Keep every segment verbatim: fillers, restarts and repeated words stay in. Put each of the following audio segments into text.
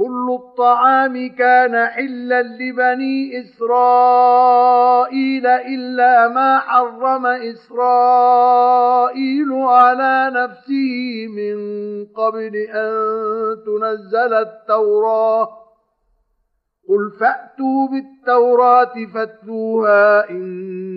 كل الطعام كان حلا لبني إسرائيل إلا ما حرم إسرائيل على نفسه من قبل أن تنزل التوراة قل فأتوا بالتوراة فاتلوها إن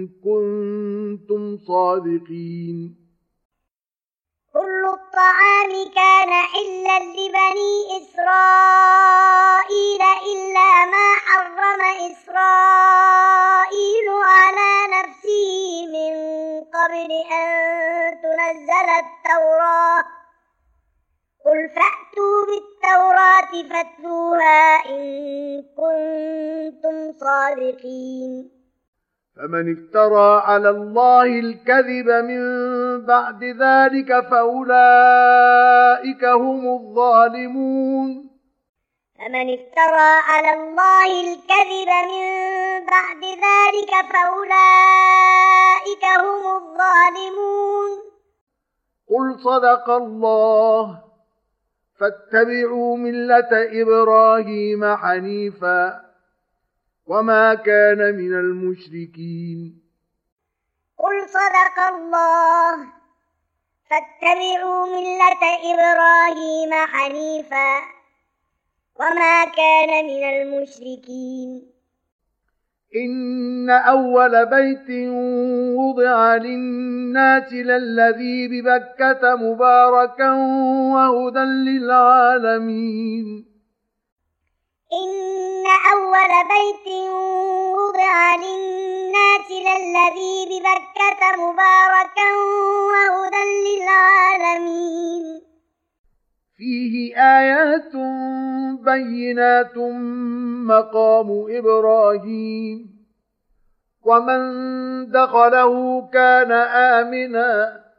كنتم صادقين كل الطعام كان حلا لبني إسرائيل إلا ما حرم إسرائيل على نفسه من قبل أن تنزل التوراة قل فأتوا بالتوراة فاتلوها إن كنتم صادقين فمن افترى على الله الكذب من بعد ذلك فأولئك هم الظالمون فمن افترى على الله الكذب من بعد ذلك فأولئك هم الظالمون قل صدق الله فاتبعوا ملة إبراهيم حنيفا وما كان من المشركين قل صدق الله فاتبعوا ملة إبراهيم حنيفا وما كان من المشركين إن أول بيت وضع للناس للذي ببكة مباركا وهدى للعالمين إن أول بيت وضع للناس للذي ببكة مباركا وهدى للعالمين فيه آيات بينات مقام إبراهيم ومن دخله كان آمنا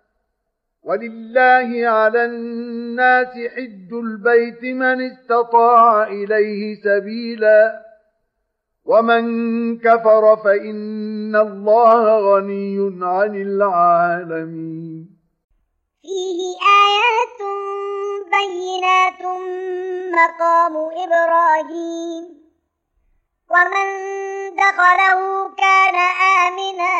ولله على الناس حج البيت من استطاع إليه سبيلا ومن كفر فإن الله غني عن العالمين فيه آيات بينات مقام إبراهيم ومن دخله كان آمنا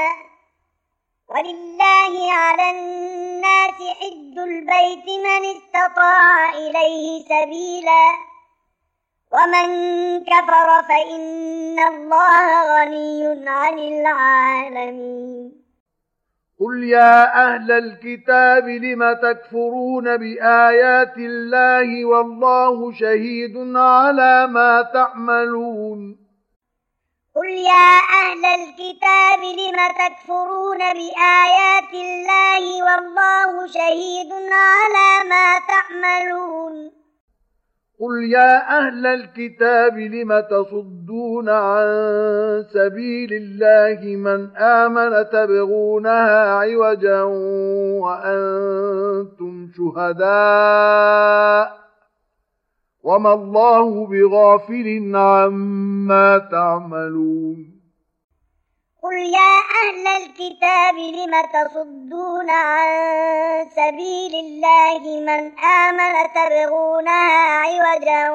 ولله على الناس حج البيت من استطاع إليه سبيلا ومن كفر فإن الله غني عن العالمين قل يا أهل الكتاب لم تكفرون بآيات الله والله شهيد على ما تعملون قل يا أهل الكتاب لم تكفرون بآيات الله والله شهيد على ما تعملون قل يا أهل الكتاب لم تصدون عن سبيل الله من آمن تبغونها عوجا وأنتم شهداء وما الله بغافل عما تعملون قل يا أهل الكتاب لم تصدون عن سبيل الله من آمن تبغونها عوجا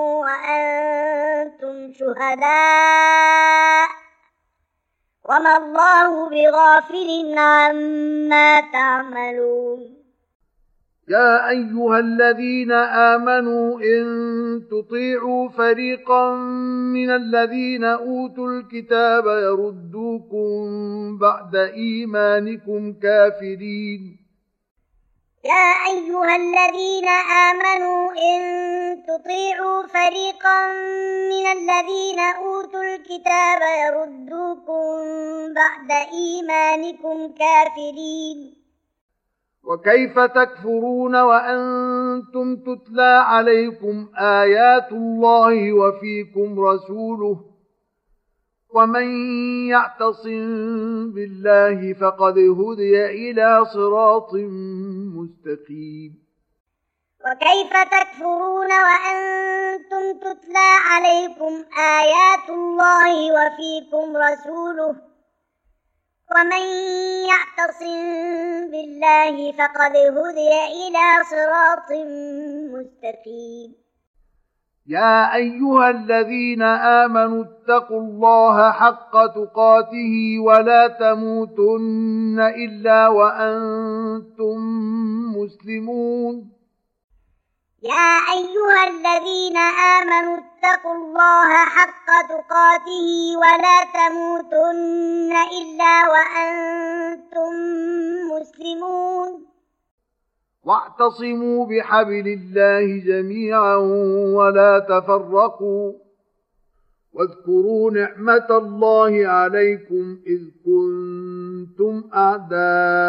وأنتم شهداء وما الله بغافل عما تعملون يا أيها الذين آمنوا إن تطيعوا فريقا من الذين أوتوا الكتاب يردوكم بعد إيمانكم كافرين يا أيها الذين آمنوا إن تطيعوا فريقا من الذين أوتوا الكتاب يردوكم بعد إيمانكم كافرين وكيف تكفرون وأنتم تتلى عليكم آيات الله وفيكم رسوله ومن يعتصم بالله فقد هدي إلى صراط مستقيم وكيف تكفرون وأنتم تتلى عليكم آيات الله وفيكم رسوله ومن يعتصم بالله فقد هدي إلى صراط مستقيم يا أيها الذين آمنوا اتقوا الله حق تقاته ولا تموتن إلا وأنتم مسلمون يا أيها الذين آمنوا اتقوا الله حق تقاته ولا تموتن إلا وأنتم مسلمون واعتصموا بحبل الله جميعا ولا تفرقوا واذكروا نعمة الله عليكم إذ كنتم أعداء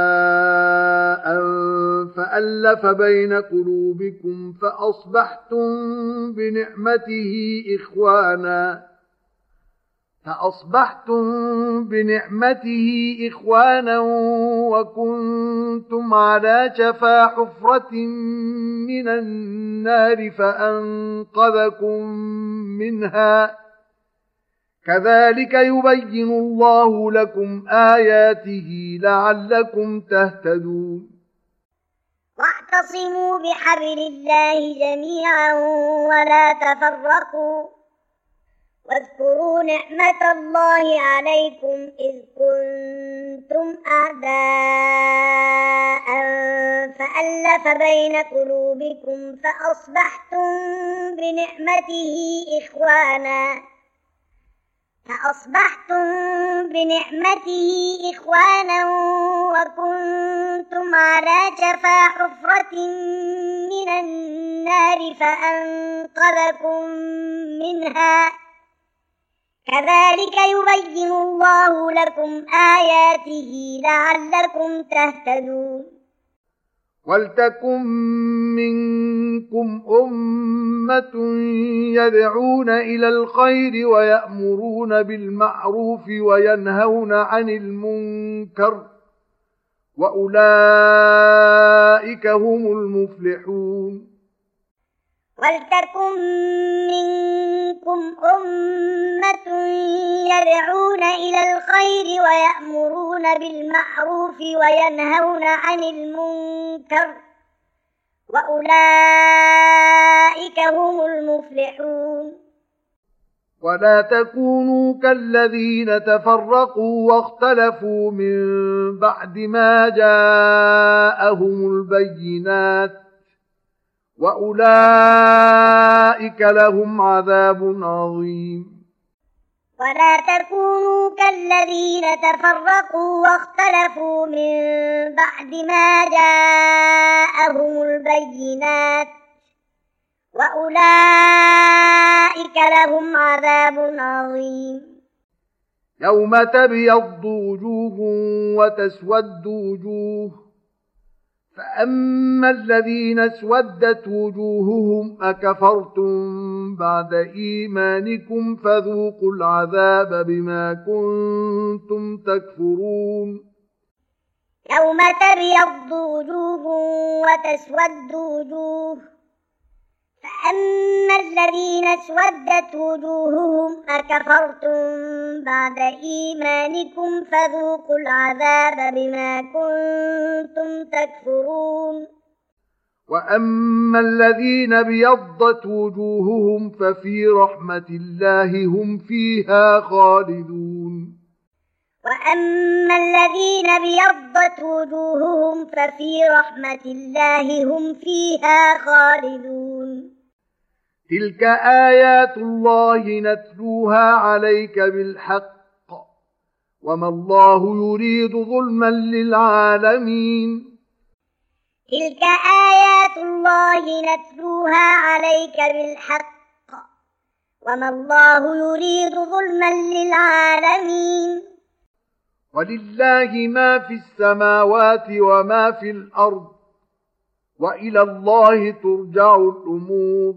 فألف بين قلوبكم فأصبحتم بنعمته إخوانا فأصبحتم بنعمته إخوانا وكنتم على شفا حفرة من النار فأنقذكم منها كذلك يبين الله لكم آياته لعلكم تهتدون واعتصموا بحبل الله جميعا ولا تفرقوا واذكروا نعمة الله عليكم إذ كنتم أعداء فألف بين قلوبكم فأصبحتم بنعمته إخوانا فأصبحتم بنعمته إخوانا وكنتم على شفا حفرة من النار فأنقذكم منها كذلك يبين الله لكم آياته لعلكم تهتدون ولتكن منكم أمة يدعون إلى الخير ويأمرون بالمعروف وينهون عن المنكر وأولئك هم المفلحون ولتكن منكم أمة يدعون إلى الخير ويأمرون بالمعروف وينهون عن المنكر وأولئك هم المفلحون ولا تكونوا كالذين تفرقوا واختلفوا من بعد ما جاءهم البينات وأولئك لهم عذاب عظيم ولا تكونوا كالذين تفرقوا واختلفوا من بعد ما جاءهم البينات وأولئك لهم عذاب عظيم يوم تبيض وجوه وتسود وجوه فأما الذين اسودت وجوههم أكفرتم بعد إيمانكم فذوقوا العذاب بما كنتم تكفرون يوم تبيض وجوه وتسود وجوه فأما الذين اسودت وجوههم أكفرتم بعد إيمانكم فذوقوا العذاب بما كنتم تكفرون وأما الذين ابيضت وجوههم ففي رحمة الله هم فيها خالدون وأما الذين ابيضت وجوههم ففي رحمة الله هم فيها خالدون تلك آيات الله نتلوها عليك بالحق وما الله يريد ظلما للعالمين تلك آيات الله نتلوها عليك بالحق وما الله يريد ظلما للعالمين ولله ما في السماوات وما في الأرض وإلى الله ترجع الأمور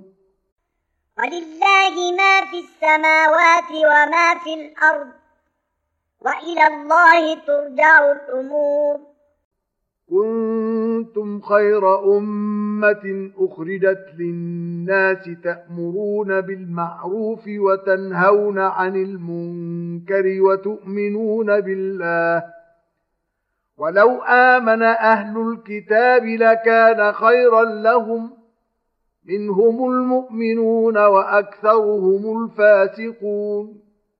ولله ما في السماوات وما في الأرض وإلى الله ترجع الأمور كنتم خير أمة أخرجت للناس تأمرون بالمعروف وتنهون عن المنكر وتؤمنون بالله ولو آمن أهل الكتاب لكان خيرا لهم منهم المؤمنون وأكثرهم الفاسقون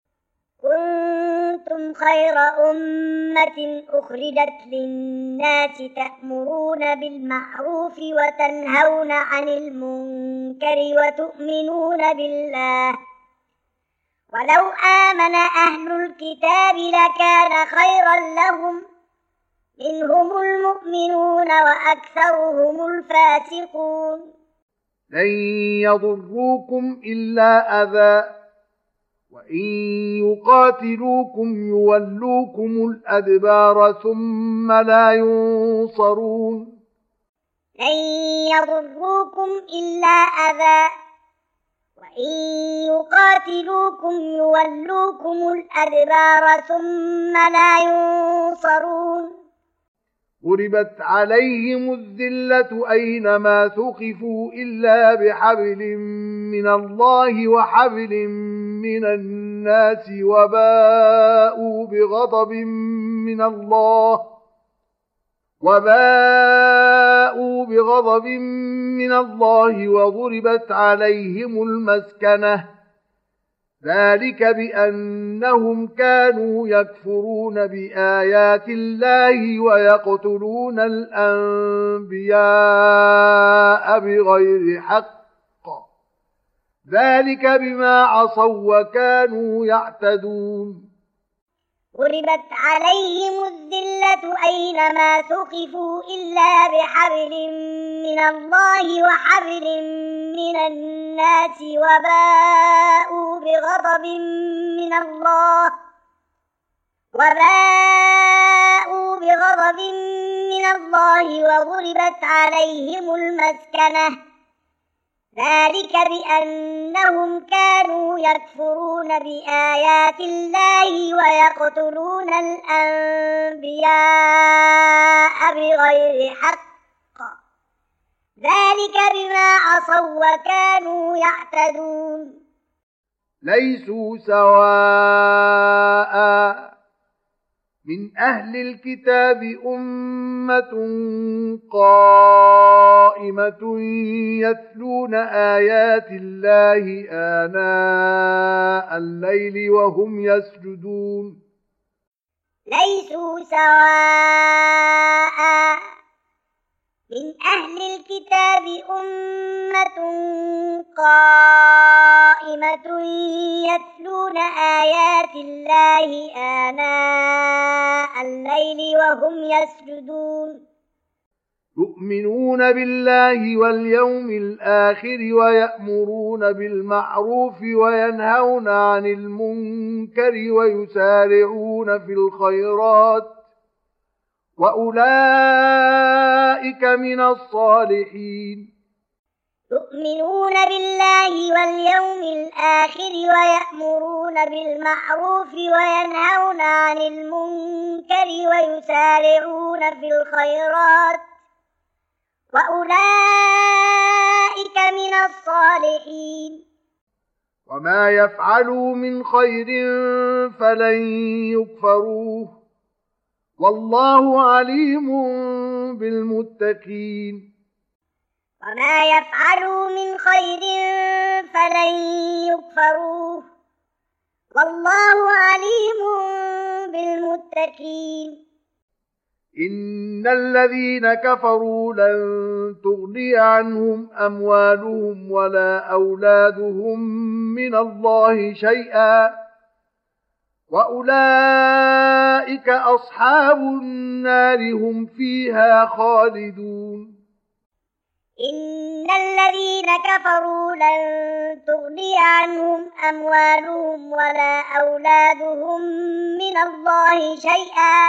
كنتم خير أمة أخرجت للناس تأمرون بالمعروف وتنهون عن المنكر وتؤمنون بالله ولو آمن أهل الكتاب لكان خيرا لهم منهم المؤمنون وأكثرهم الفاسقون لن يضروكم إلا أذى وإن يقاتلوكم يولوكم الأدبار ثم لا ينصرون لن يضروكم إلا أذى وإن يقاتلوكم يولوكم الأدبار ثم لا ينصرون ضربت عليهم الذلة أينما ثقفوا إلا بحبل من الله وحبل من الناس وباءوا بغضب من الله وباءوا بغضب من الله وضربت عليهم المسكنة ذلك بأنهم كانوا يكفرون بآيات الله ويقتلون الأنبياء بغير حق ذلك بما عصوا وكانوا يعتدون ضربت عليهم الذلة أينما ثقفوا إلا بحبل من الله وحبل من الناس وباءوا بغضب من الله وباءوا بغضب من الله وضربت عليهم المسكنة ذلك بأنهم كانوا يكفرون بآيات الله ويقتلون الأنبياء بغير حق ذلك بما عصوا وكانوا يعتدون ليسوا سواء من أهل الكتاب أمة قائمة يتلون آيات الله آناء الليل وهم يسجدون ليسوا سواء من أهل الكتاب أمة قائمة يتلون آيات الله آناء الليل وهم يسجدون يؤمنون بالله واليوم الآخر ويأمرون بالمعروف وينهون عن المنكر ويسارعون في الخيرات وأولئك من الصالحين يؤمنون بالله واليوم الآخر ويأمرون بالمعروف وينهون عن المنكر ويسارعون في الخيرات وأولئك من الصالحين وما يفعلوا من خير فلن يكفروه والله عليم بالمتقين وما يفعلوا من خير فلن يكفروه والله عليم بالمتقين إن الذين كفروا لن تغني عنهم أموالهم ولا أولادهم من الله شيئا وأولئك أصحاب النار هم فيها خالدون إن الذين كفروا لن تغني عنهم أموالهم ولا أولادهم من الله شيئا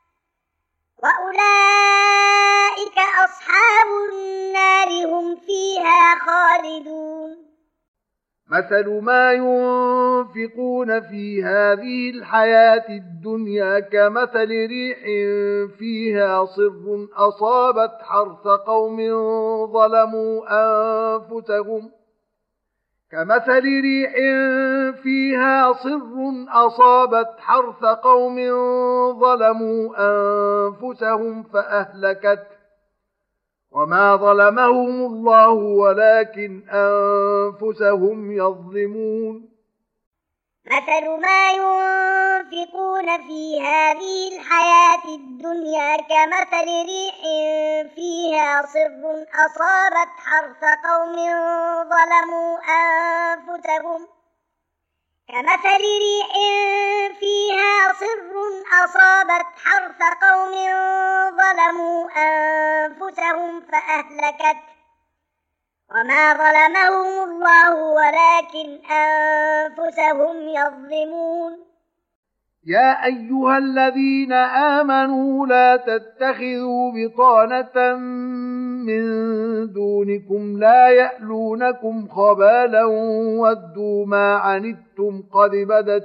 وأولئك أصحاب النار هم فيها خالدون مثل ما ينفقون في هذه الحياة الدنيا كمثل ريح فيها صر أصابت حرث قوم ظلموا أنفسهم كمثل ريح فيها صر أصابت حرث قوم ظلموا أنفسهم فأهلكته وما ظلمهم الله ولكن أنفسهم يظلمون مثل ما ينفقون في هذه الحياة الدنيا كمثل ريح فيها صر أصابت حرث قوم ظلموا أنفسهم كمثل ريح فيها صر أصابت حرث قوم ظلموا أنفسهم فأهلكته وما ظلمهم الله ولكن أنفسهم يظلمون يا أيها الذين آمنوا لا تتخذوا بطانة من دونكم لا يألونكم خبالا ودوا ما عنتم قد بدت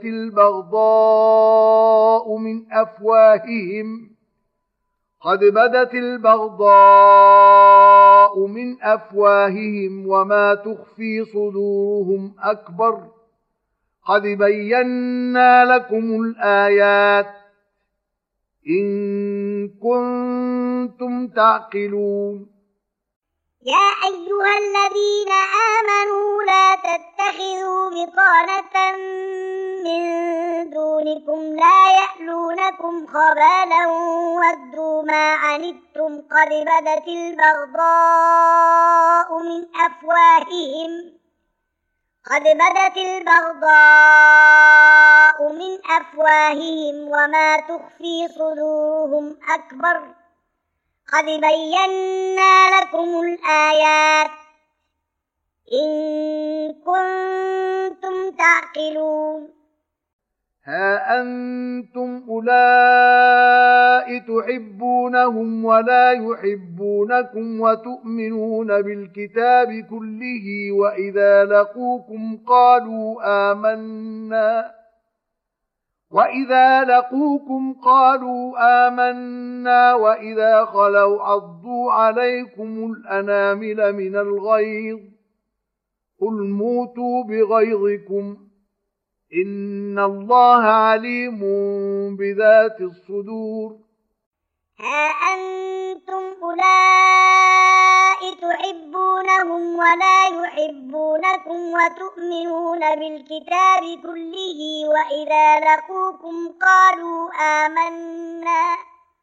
البغضاء من أفواههم قد بدت البغضاء من أفواههم وما تخفي صدورهم أكبر قد بينا لكم الآيات إن كنتم تعقلون يا أيها الذين آمنوا لا تتخذوا بطانة من دونكم لا يألونكم خبالا ودوا ما عنتم قد بدت البغضاء من أفواههم قد بدت البغضاء من أفواههم وما تخفي صدورهم أكبر قد بينا لكم الآيات إن كنتم تعقلون ها أنتم أولئك تحبونهم ولا يحبونكم وتؤمنون بالكتاب كله وإذا لقوكم قالوا آمنا وإذا لقوكم قالوا آمنا وإذا خلوا عضوا عليكم الأنامل من الغيظ قل موتوا بغيظكم إن الله عليم بذات الصدور ها أنتم أولئك تحبونهم ولا يحبونكم وتؤمنون بالكتاب كله وإذا لقوكم قالوا آمنا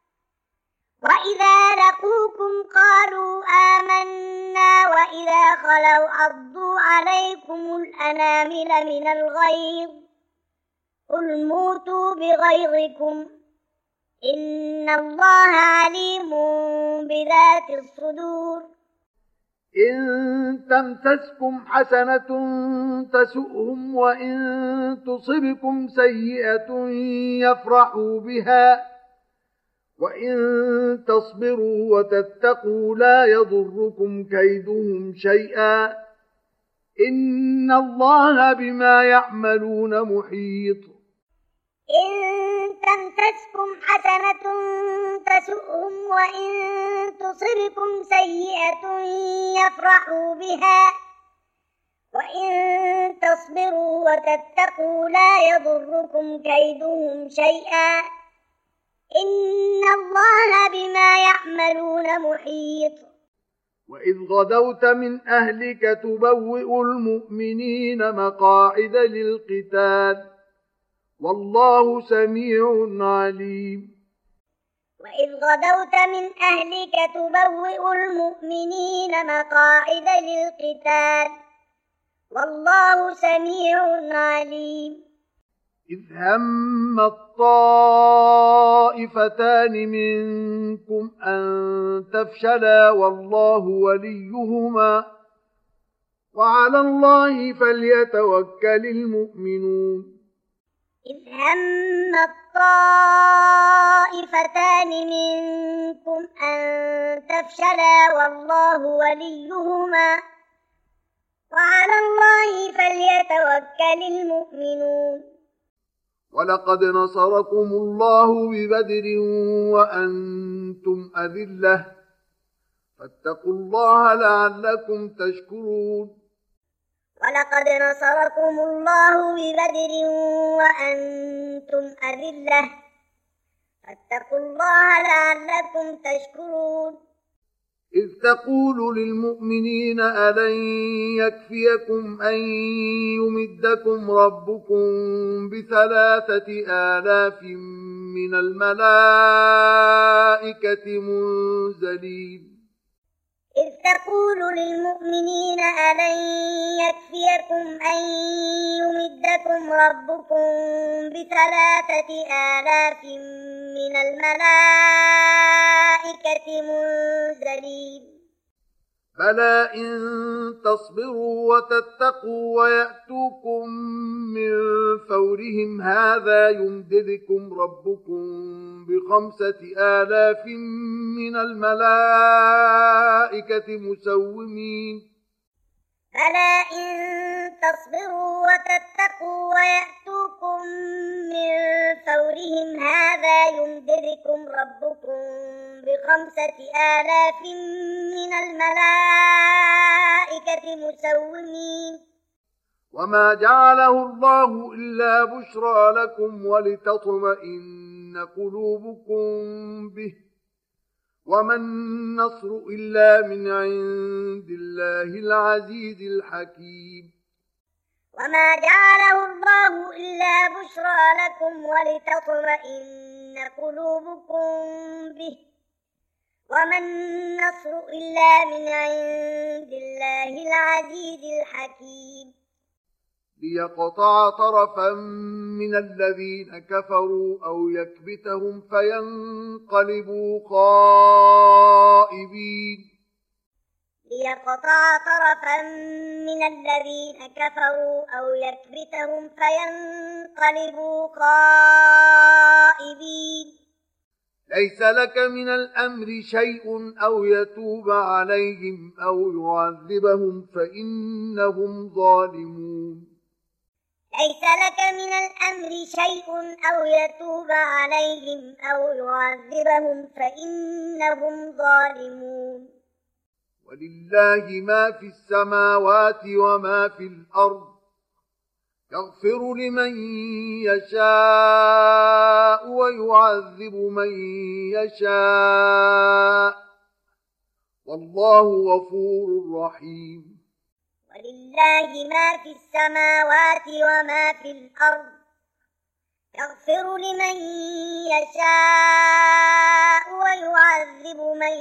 وإذا لقوكم قالوا آمنا وإذا خلوا عضوا عليكم الأنامل من الغيظ قل موتوا بغيظكم إن الله عليم بذات الصدور إن تمسسكم حسنة تسؤهم وإن تصبكم سيئة يفرحوا بها وإن تصبروا وتتقوا لا يضركم كيدهم شيئا إن الله بما يعملون محيط إن تمسسكم حسنة تسؤهم وإن تصبكم سيئة يفرحوا بها وإن تصبروا وتتقوا لا يضركم كيدهم شيئا إن الله بما يعملون محيط وإذ غدوت من أهلك تبوئ المؤمنين مقاعد للقتال والله سميع عليم وإذ غدوت من أهلك تبوئ المؤمنين مقاعد للقتال والله سميع عليم إذ هم الطائفتان منكم أن تفشلا والله وليهما وعلى الله فليتوكل المؤمنون إذ هم الطائفتان منكم أن تفشلا والله وليهما وعلى الله فليتوكل المؤمنون ولقد نصركم الله ببدر وأنتم أذلة فاتقوا الله لعلكم تشكرون ولقد نصركم الله ببدر وأنتم أذلة فاتقوا الله لعلكم تشكرون إذ تقول للمؤمنين ألن يكفيكم أن يمدكم ربكم بثلاثة آلاف من الملائكة منزلين إذ تقول للمؤمنين ألن يكفيكم أن يمدكم ربكم بثلاثة آلاف من الملائكة منزلين بلى إن تصبروا وتتقوا ويأتوكم من فورهم هذا يمددكم ربكم بخمسة آلاف من الملائكة مسومين بلى إن تصبروا وتتقوا ويأتوكم من فورهم هذا يمددكم ربكم بخمسة آلاف من الملائكة مسومين وما جعله الله إلا بشرى لكم ولتطمئن قلوبكم به وما النصر إلا من عند الله العزيز الحكيم وما جعله الله إلا بشرى لكم ولتطمئن قلوبكم به وما النصر إلا من عند الله العزيز الحكيم ليقطع طرفا من الذين كفروا أو يكبتهم فينقلبوا خائبين ليقطع طرفا من الذين كفروا أو يكبتهم فينقلبوا خائبين ليس لك من الأمر شيء أو يتوب عليهم أو يعذبهم فإنهم ظالمون ليس لك من الأمر شيء أو يتوب عليهم أو يعذبهم فإنهم ظالمون ولله ما في السماوات وما في الأرض يغفر لمن يشاء ويعذب من يشاء والله غفور رحيم ولله ما في السماوات وما في الأرض يغفر لمن يشاء ويعذب من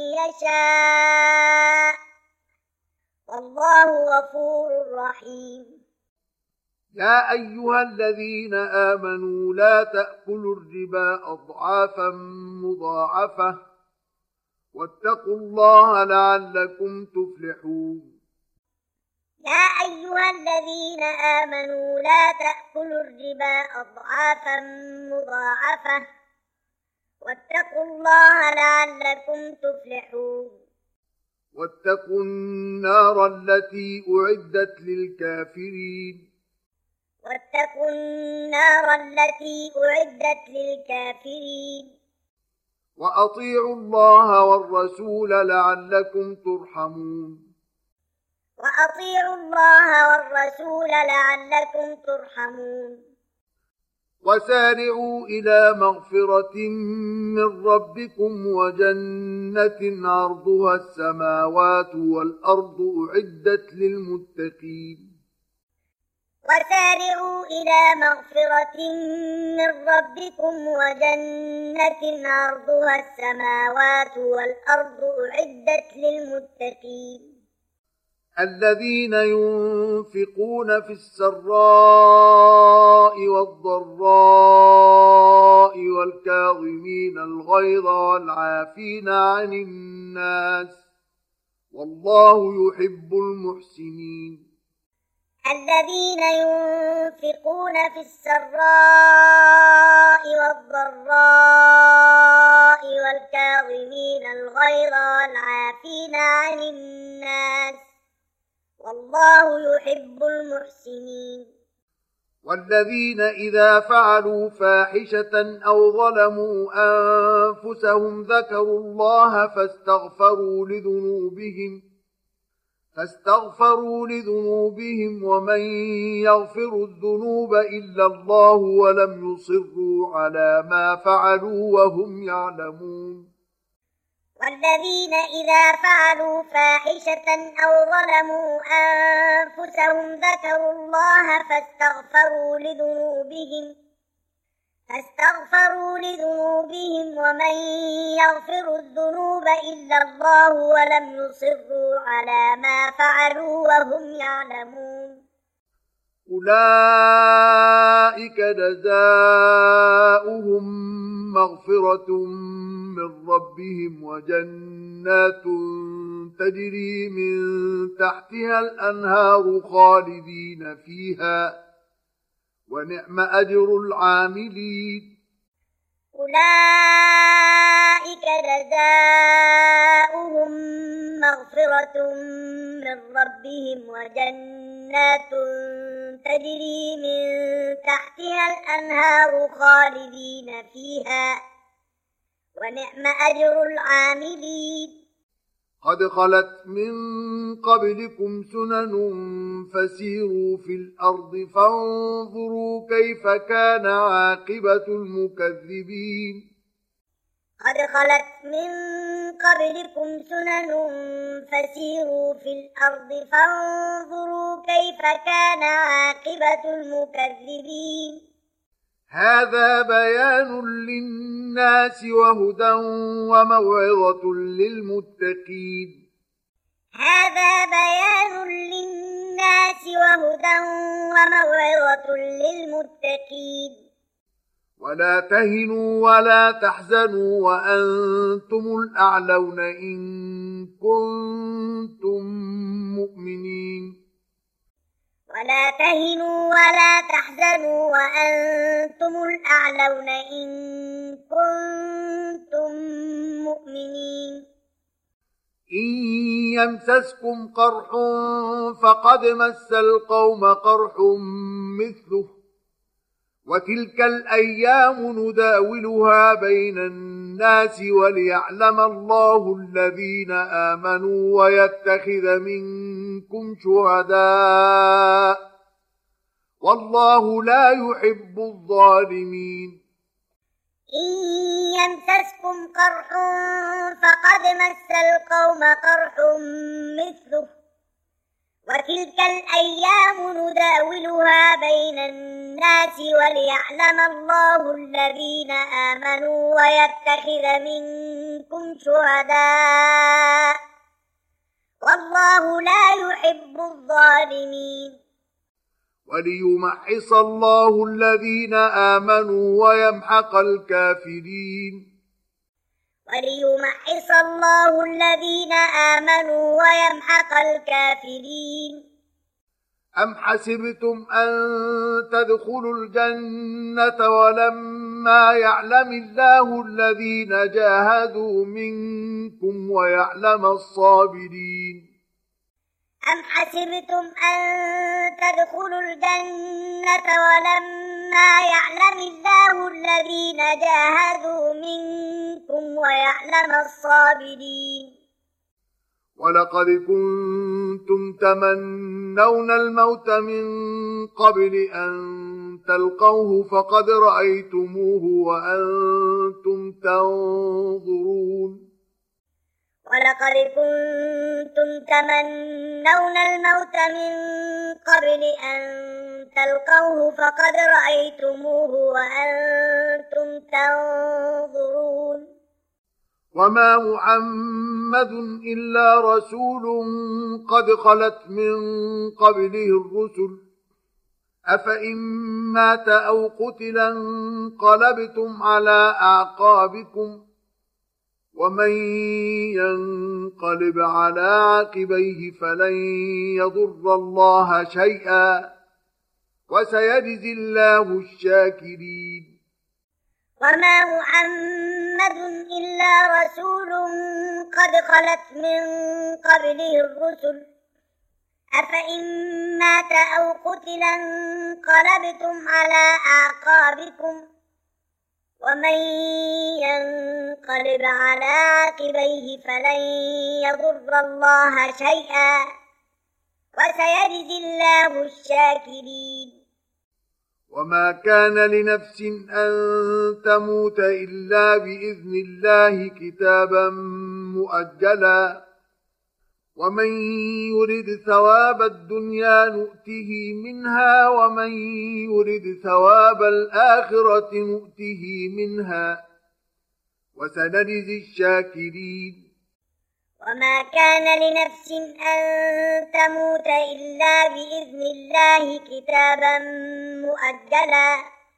يشاء والله غفور رحيم يا أيها الذين آمنوا لا تأكلوا الربا أضعافا مضاعفة واتقوا الله لعلكم تفلحون يا أيها الذين آمنوا لا تأكلوا الربا أضعافا مضاعفة واتقوا الله لعلكم تفلحون واتقوا النار التي أعدت للكافرين واتقوا النار التي أعدت للكافرين وأطيعوا الله والرسول لعلكم ترحمون وأطيعوا الله والرسول لعلكم ترحمون وسارعوا إلى مغفرة من ربكم وجنة عرضها السماوات والأرض أعدت للمتقين وسارعوا إلى مغفرة من ربكم وجنة عرضها السماوات والأرض أعدت للمتقين الذين ينفقون في السراء والضراء والكاظمين الغيظ والعافين عن الناس والله يحب المحسنين الذين ينفقون في السراء والضراء والكاظمين الغيظ والعافين عن الناس والله يحب المحسنين والذين إذا فعلوا فاحشة أو ظلموا أنفسهم ذكروا الله فاستغفروا لذنوبهم فاستغفروا لذنوبهم ومن يغفر الذنوب إلا الله ولم يصروا على ما فعلوا وهم يعلمون والذين إذا فعلوا فاحشة أو ظلموا أنفسهم ذكروا الله فاستغفروا لذنوبهم فاستغفروا لذنوبهم ومن يغفر الذنوب إلا الله ولم يصروا على ما فعلوا وهم يعلمون أولئك جزاؤهم مغفرة من ربهم وجنات تجري من تحتها الأنهار خالدين فيها ونعم أجر العاملين أولئك جزاؤهم مغفرة من ربهم وجنات تجري من تحتها الأنهار خالدين فيها ونعم أجر العاملين قد خلت من قبلكم سنن فسيروا في الأرض فانظروا كيف كان عاقبة المكذبين قد خلت من قبلكم سنن فسيروا في الأرض فانظروا كيف كان عاقبة المكذبين هذا بيان للناس وهدى وموعظة للمتقين هذا بيان للناس وهدى وموعظة للمتقين ولا تهنوا ولا تحزنوا وأنتم الأعلون إن كنتم مؤمنين ولا تهنوا ولا تحزنوا وأنتم الأعلون إن كنتم مؤمنين إن يمسسكم قرح فقد مس القوم قرح مثله وتلك الأيام نداولها بين الناس وليعلم الله الذين آمنوا ويتخذ منكم شهداء والله لا يحب الظالمين إن يمسسكم قرح فقد مس القوم قرح مثله وتلك الأيام نداولها بين الناس وليعلم الله الذين آمنوا ويتخذ منكم شهداء والله لا يحب الظالمين وليمحص الله الذين آمنوا ويمحق الكافرين وليمحص الله الذين آمنوا ويمحق الكافرين أم حسبتم أن تدخلوا الجنة ولما يعلم الله الذين جاهدوا منكم ويعلم الصابرين أم حسبتم أن تدخلوا الجنة ولما يعلم الله الذين جاهدوا منكم ويعلم الصابرين ولقد كنتم تمنون الموت من قبل أن تلقوه فقد رأيتموه وأنتم تنظرون ولقد كنتم تمنون الموت من قبل أن تلقوه فقد رأيتموه وأنتم تنظرون وما محمد إلا رسول قد خلت من قبله الرسل أفإن مات أو قتل انقلبتم على أعقابكم ومن ينقلب على عقبيه فلن يضر الله شيئا وسيجزي الله الشاكرين وما محمد إلا رسول قد خلت من قبله الرسل أفإن مات أو قتل انقلبتم على أعقابكم ومن ينقلب على عقبيه فلن يضر الله شيئا وسيجزي الله الشاكرين وما كان لنفس أن تموت إلا بإذن الله كتابا مؤجلا ومن يرد ثواب الدنيا نؤته منها ومن يرد ثواب الآخرة نؤته منها وسنجزي الشاكرين وما كان لنفس أن تموت إلا بإذن الله كتابا مؤجلا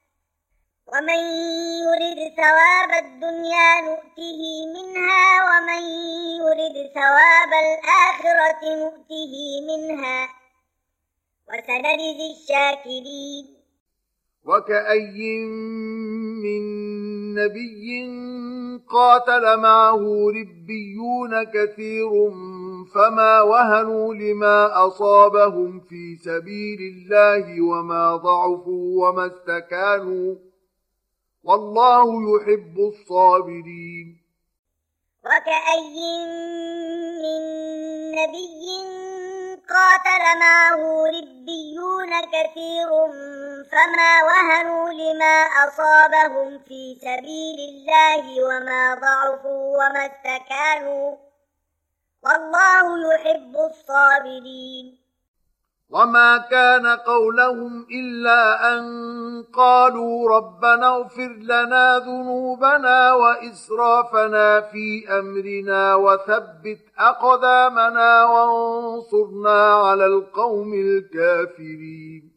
ومن يرد ثواب الدنيا نؤته منها ومن يرد ثواب الآخرة نؤته منها وسنجزي الشاكرين وكأي من نبي قاتل معه ربيون كثير فما وهنوا لما أصابهم في سبيل الله وما ضعفوا وما استكانوا والله يحب الصابرين وكأي من نبي قاتل معه ربيون كثير فما وهنوا لما أصابهم في سبيل الله وما ضعفوا وما استكانوا والله يحب الصابرين وما كان قولهم إلا أن قالوا ربنا اغفر لنا ذنوبنا وإسرافنا في أمرنا وثبت أقدامنا وانصرنا على القوم الكافرين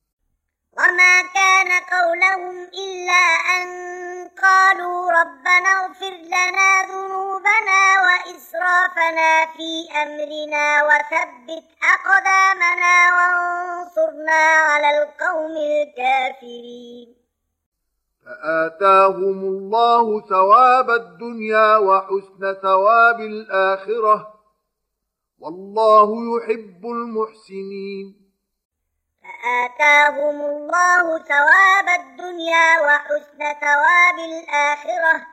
وما كان قولهم إلا أن قالوا ربنا اغفر لنا ذنوبنا وإسرافنا في أمرنا وثبت أقدامنا وانصرنا على القوم الكافرين فآتاهم الله ثواب الدنيا وحسن ثواب الآخرة والله يحب المحسنين فآتاهم الله ثواب الدنيا وحسن ثواب الآخرة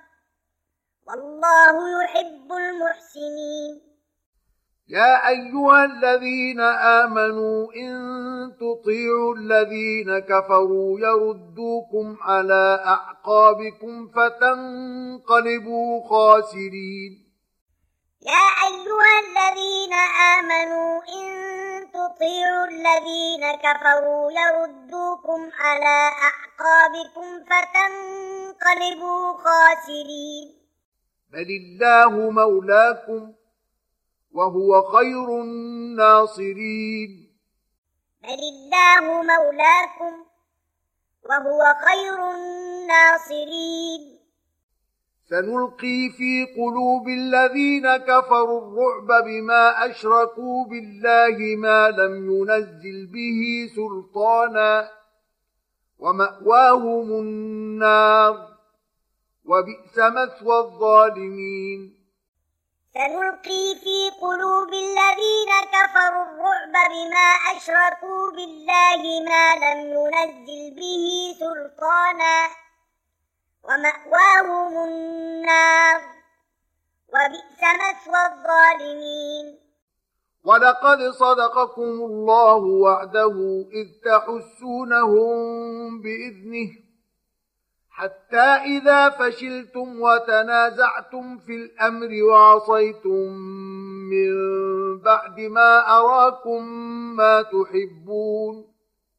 والله يحب المحسنين يا أيها الذين آمنوا إن تطيعوا الذين كفروا يردوكم على أعقابكم فتنقلبوا خاسرين يا أيها الذين آمنوا إن تطيعوا الذين كفروا يردوكم على أعقابكم فتنقلبوا خاسرين بل الله مولاكم وهو خير الناصرين بل الله مولاكم وهو خير الناصرين سنلقي في قلوب الذين كفروا الرعب بما أشركوا بالله ما لم ينزل به سلطانا ومأواهم النار وبئس مثوى الظالمين سنلقي في قلوب الذين كفروا الرعب بما أشركوا بالله ما لم ينزل به سلطانا ومأواهم النار وبئس مثوى الظالمين ولقد صدقكم الله وعده إذ تحسونهم بإذنه حتى إذا فشلتم وتنازعتم في الأمر وعصيتم من بعد ما أراكم ما تحبون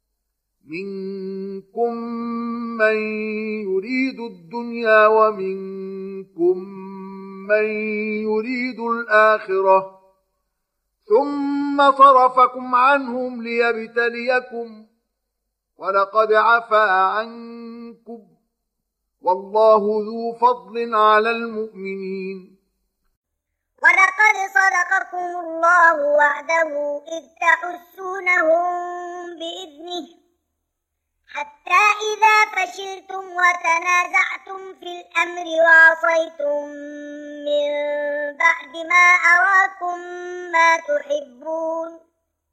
منكم من يريد الدنيا ومنكم من يريد الآخرة ثم صرفكم عنهم ليبتليكم ولقد عفا عنكم والله ذو فضل على المؤمنين ولقد صدقكم الله وعده إذ تحسونهم بإذنه حتى إذا فشلتم وتنازعتم في الأمر وعصيتم من بعد ما أراكم ما تحبون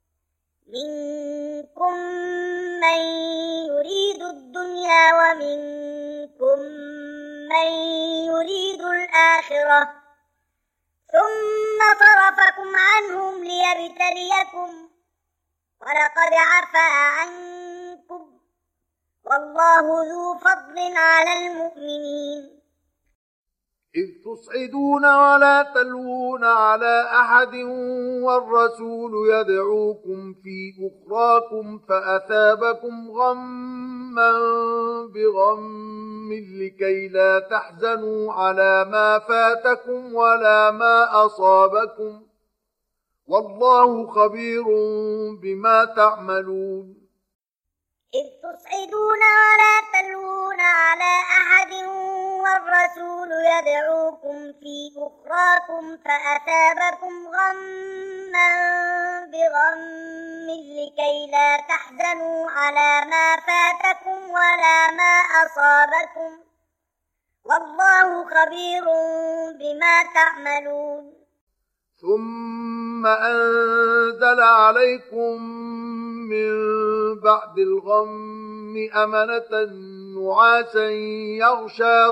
منكم من يريد الدنيا ومنكم من يريد الآخرة ثم صرفكم عنهم ليبتليكم ولقد عفا عنكم والله ذو فضل على المؤمنين. إذ تصعدون ولا تلوون على أحد والرسول يدعوكم في أخراكم فأثابكم غما بغم لكي لا تحزنوا على ما فاتكم ولا ما أصابكم والله خبير بما تعملون. إذ تصعدون ولا تلوون على أحد والرسول يدعوكم في أخراكم فأثابكم غما بغم لكي لا تحزنوا على ما فاتكم ولا ما أصابكم والله خبير بما تعملون. ثم أنزل عليكم من بعد الغم أمنة نعاسا يغشى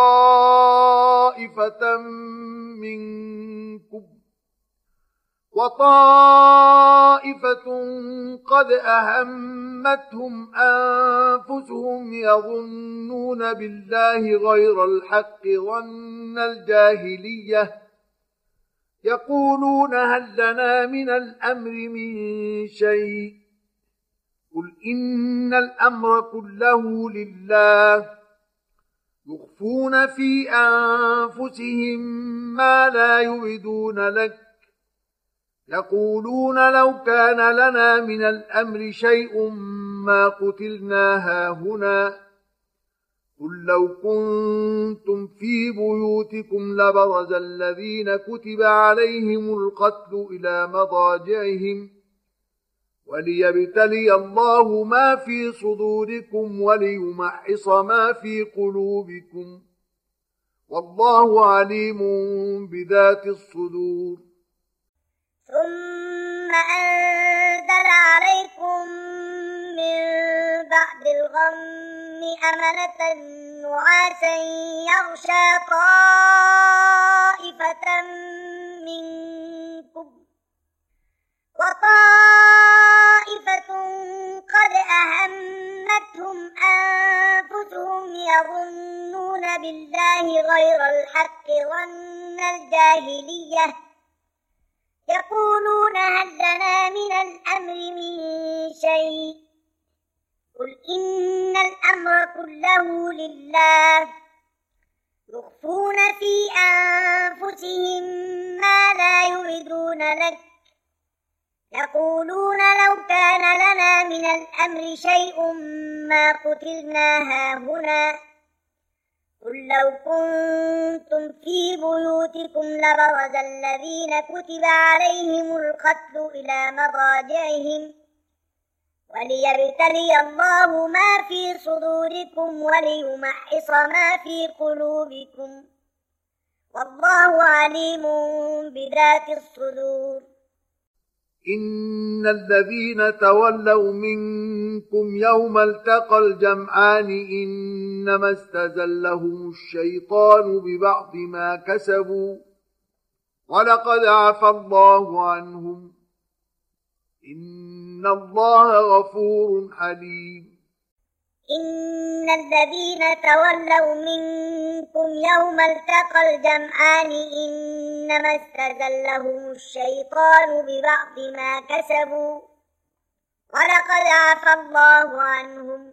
طائفة منكم وطائفة قد أهمتهم أنفسهم يظنون بالله غير الحق ظن الجاهلية يقولون هل لنا من الأمر من شيء قل إن الأمر كله لله يخفون في أنفسهم ما لا يبدون لك يقولون لو كان لنا من الأمر شيء ما قتلنا هاهنا قل لو كنتم في بيوتكم لبرز الذين كتب عليهم القتل إلى مضاجعهم وليبتلي الله ما في صدوركم وليمحص ما في قلوبكم والله عليم بذات الصدور. ثم أنزل عليكم من بعد الغم أمنة نعاسا يغشى طائفة منكم وطائفة قد أهمتهم أنفسهم يظنون بالله غير الحق ظن الجاهلية يقولون هل لنا من الأمر من شيء قل إن الأمر كله لله يخفون في أنفسهم ما لا يبدون لك يقولون لو كان لنا من الأمر شيء ما قتلنا هاهنا قل لو كنتم في بيوتكم لبرز الذين كتب عليهم القتل إلى مضاجعهم وليبتلي الله ما في صدوركم وليمحص ما في قلوبكم والله عليم بذات الصدور. إن الذين تولوا منكم يوم التقى الجمعان إنما استزلهم الشيطان ببعض ما كسبوا ولقد عفى الله عنهم إن الله غفور حليم. إن الذين تولوا منكم يوم التقى الجمعان إنما استزلهم الشيطان ببعض ما كسبوا ولقد عفى الله عنهم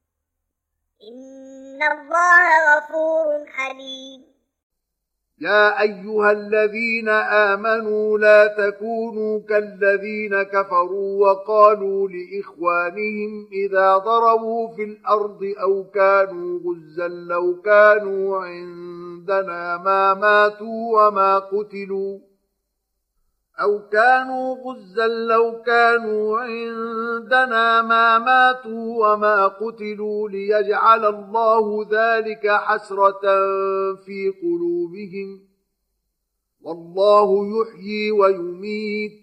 إن الله غفور حليم. يا أيها الذين آمنوا لا تكونوا كالذين كفروا وقالوا لإخوانهم إذا ضربوا في الأرض أو كانوا غزا لو كانوا عندنا ما ماتوا وما قتلوا أو كانوا غزا لو كانوا عندنا ما ماتوا وما قتلوا ليجعل الله ذلك حسرة في قلوبهم والله يحيي ويميت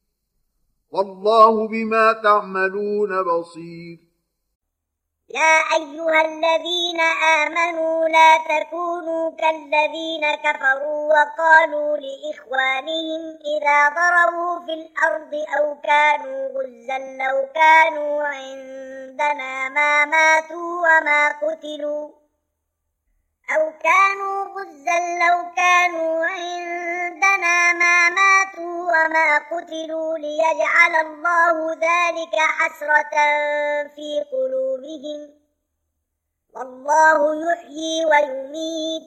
والله بما تعملون بصير. يا أيها الذين آمنوا لا تكونوا كالذين كفروا وقالوا لإخوانهم إذا ضربوا في الأرض أو كانوا غزا لو كانوا عندنا عندنا ما ماتوا وما قتلوا أو كانوا غزا لو كانوا عندنا ما ماتوا وما قتلوا ليجعل الله ذلك حسرة في قلوبهم والله يحيي ويميت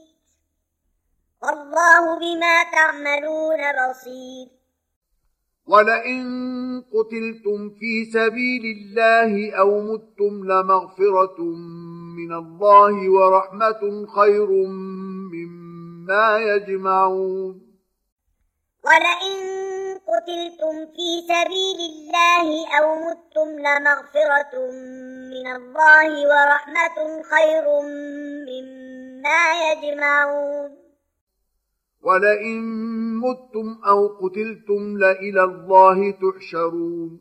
والله بما تعملون بصير. ولئن قتلتم في سبيل الله أو متم لمغفرة من الله ورحمة خير مما يجمعون. ولئن قتلتم في سبيل الله أو متم لمغفرة من الله ورحمة خير مما يجمعون. ولئن متم أو قتلتم لإلى الله تحشرون.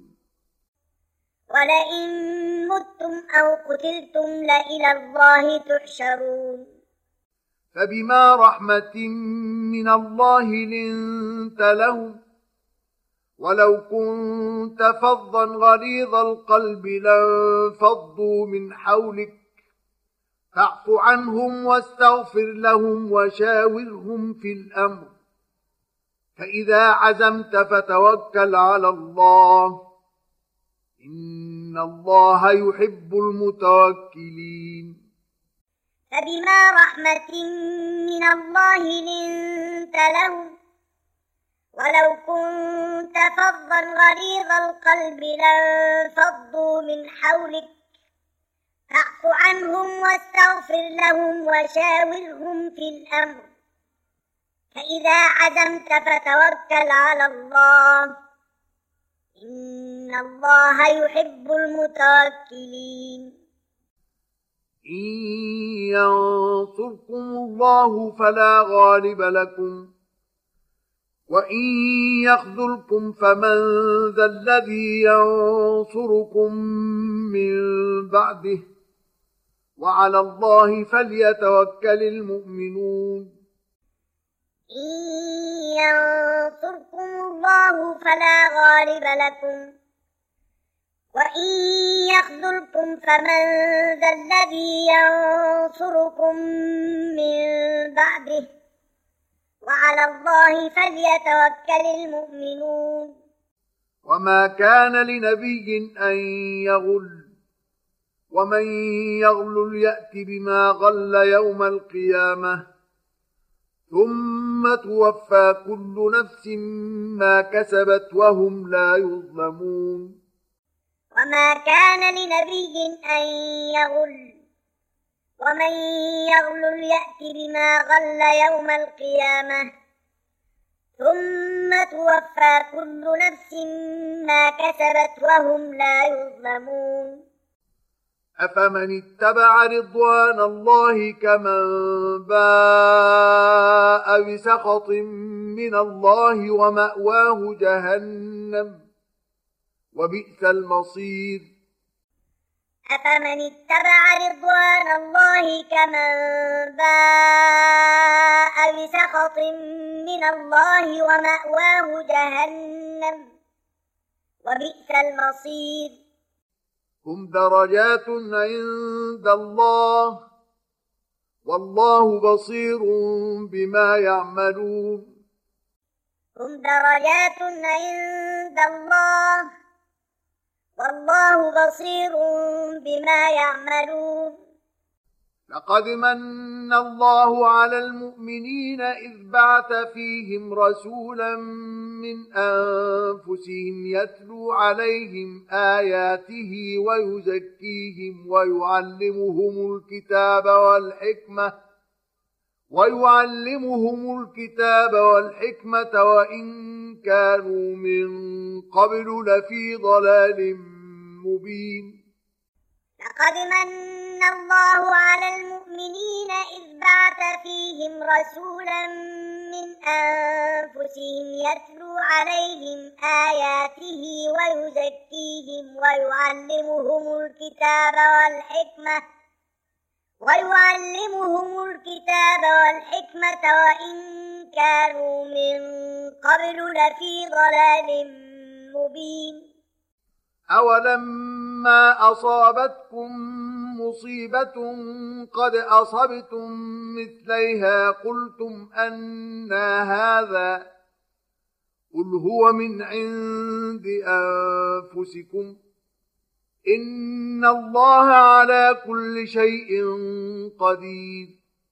ولئن متم أو قتلتم لإلى الله تحشرون. فبما رحمة من الله لنت لهم ولو كنت فظا غليظ القلب لانفضوا من حولك فاعف عنهم واستغفر لهم وشاورهم في الأمر فإذا عزمت فتوكل على الله إن الله يحب المتوكلين. فبما رحمة من الله لنت لهم ولو كنت فظا غليظ القلب لانفضوا من حولك فاعف عنهم واستغفر لهم وشاورهم في الأمر فإذا عزمت فتوكل على الله إن الله يحب المتوكلين. إن ينصركم الله فلا غالب لكم وإن يخذلكم فمن ذا الذي ينصركم من بعده وعلى الله فليتوكل المؤمنون. إن ينصركم الله فلا غالب لكم وإن يخذلكم فمن ذا الذي ينصركم من بعده وعلى الله فليتوكل المؤمنون. وما كان لنبي أن يغل ومن يغل يأت بما غل يوم القيامة ثم توفى كل نفس ما كسبت وهم لا يظلمون. وما كان لنبي أن يغل ومن يغل يأت بما غل يوم القيامة ثم توفى كل نفس ما كسبت وهم لا يظلمون. أفمن اتبع رضوان الله كمن باء بسخط من الله ومأواه جهنم وبئس المصير. أفمن اتبع رضوان الله كمن باء بسخط من الله ومأواه جهنم وبئس المصير. هم درجات عند الله والله بصير بما يعملون. هم درجات عند الله والله بصير بما يعملون. لقد من الله على المؤمنين إذ بعث فيهم رسولا من أنفسهم يتلو عليهم آياته ويزكيهم ويعلمهم الكتاب والحكمة ويعلمهم الكتاب والحكمة وإن كانوا من قبل لفي ضلال مبين. لقد من الله على المؤمنين إذ بعث فيهم رسولا من أنفسهم يتلو عليهم آياته ويزكيهم ويعلمهم الكتاب والحكمة ويعلمهم الكتاب والحكمة وإن كانوا من قبل لفي ضلال مبين. أولم أولما أصابتكم مصيبة قد أصبتم مثليها قلتم أنى هذا قل هو من عند أنفسكم إن الله على كل شيء قدير.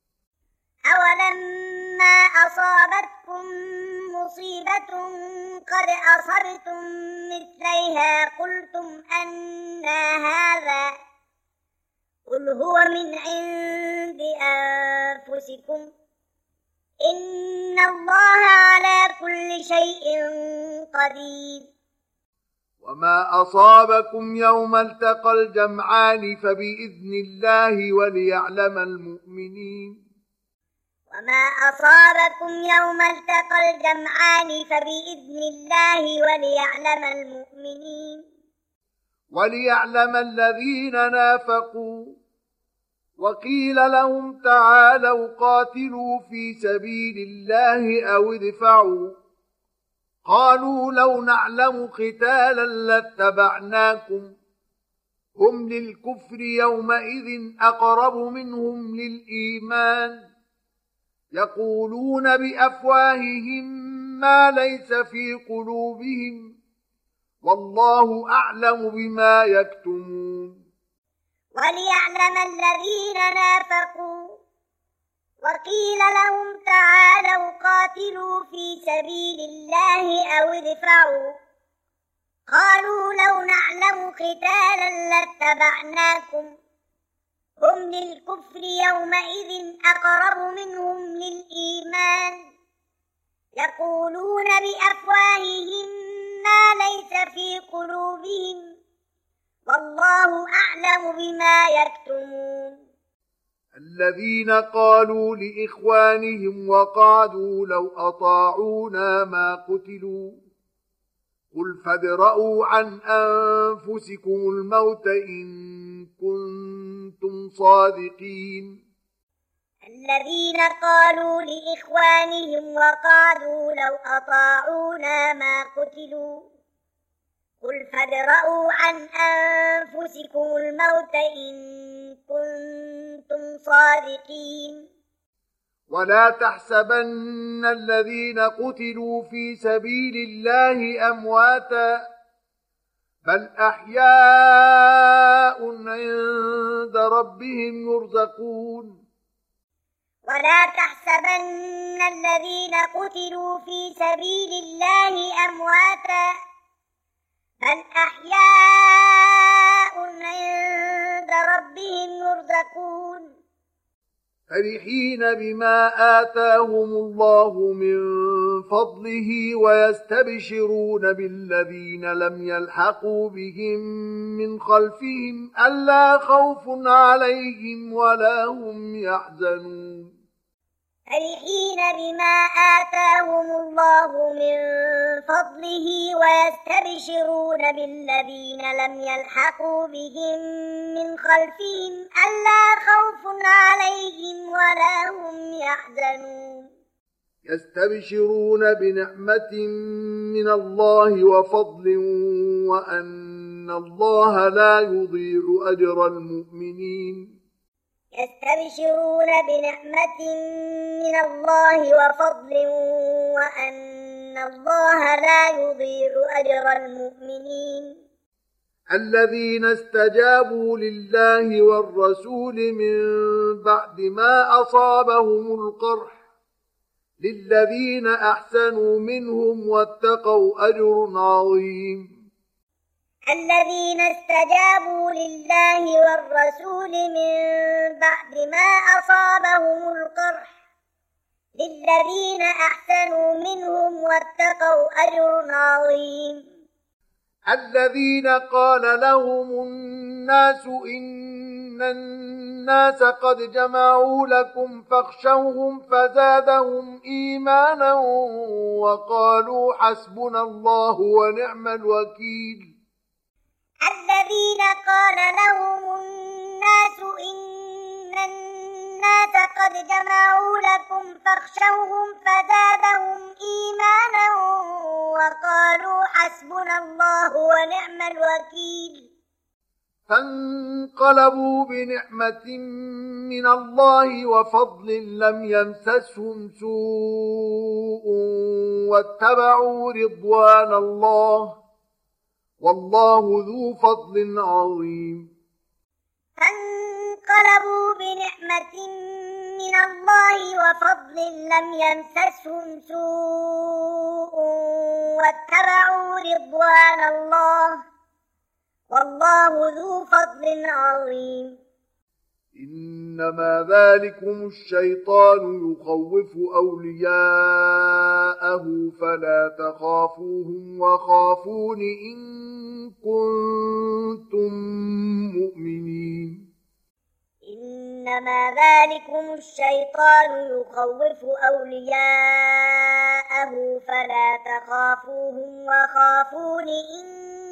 أولما أصابتكم مصيبة قد أصبتم مثليها قلتم أنى هذا قل هو من عند أنفسكم إن الله على كل شيء قدير. وما أصابكم يوم التقى الجمعان فبإذن الله وليعلم المؤمنين. وما أصابكم يوم التقى الجمعان فبإذن الله وليعلم المؤمنين. وليعلم الذين نافقوا وقيل لهم تعالوا قاتلوا في سبيل الله أو ادفعوا قالوا لو نعلم قتالا لاتبعناكم هم للكفر يومئذ أقرب منهم للإيمان يقولون بأفواههم ما ليس في قلوبهم والله أعلم بما يكتمون. وليعلم الذين نافقوا وقيل لهم تعالوا قاتلوا في سبيل الله أو ادفعوا قالوا لو نعلم قتالا لاتبعناكم هم للكفر يومئذ أقرب منهم للإيمان يقولون بأفواههم ما ليس في قلوبهم والله أعلم بما يكتمون. الذين قالوا لإخوانهم وقعدوا لو أطاعونا ما قتلوا قل فادرءوا عن أنفسكم الموت إن كنتم صادقين. الذين قالوا لإخوانهم وقعدوا لو أطاعونا ما قتلوا قل فادرءوا عن أنفسكم الموت إن كنتم صادقين. ولا تحسبن الذين قتلوا في سبيل الله أمواتا بل أحياء عند ربهم يرزقون. ولا تحسبن الذين قتلوا في سبيل الله أمواتا بل أحياء عند ربهم يرزقون. فرحين بما آتاهم الله من فضله ويستبشرون بالذين لم يلحقوا بهم من خلفهم ألا خوف عليهم ولا هم يحزنون. فرحين بما آتاهم الله من فضله ويستبشرون بالذين لم يلحقوا بهم من خلفهم ألا خوف عليهم ولا هم يحزنون. يستبشرون بنعمة من الله وفضل وأن الله لا يضيع أجر المؤمنين. يستبشرون بنعمة من الله وفضل وأن الله لا يضيع أجر المؤمنين. الذين استجابوا لله والرسول من بعد ما أصابهم القرح للذين أحسنوا منهم واتقوا أجر عظيم. الذين استجابوا لله والرسول من بعد ما أصابهم القرح للذين أحسنوا منهم واتقوا أجر عظيم. الذين قال لهم الناس إن الناس قد جمعوا لكم فاخشوهم فزادهم إيمانا وقالوا حسبنا الله ونعم الوكيل. الذين قال لهم الناس إن الناس قد جمعوا لكم فاخشوهم فزادهم إيمانا وقالوا حسبنا الله ونعم الوكيل. فانقلبوا بنعمة من الله وفضل لم يمسسهم سوء واتبعوا رضوان الله والله ذو فضل عظيم. فانقلبوا بنعمة من الله وفضل لم يمسسهم سوء واتبعوا رضوان الله والله ذو فضل عظيم. إنما ذلكم الشيطان يخوف أولياءه فلا تخافوهم وخافون إن كنتم مؤمنين. إنما ذلكم الشيطان يخوف أولياءه فلا تخافوهم وخافون إن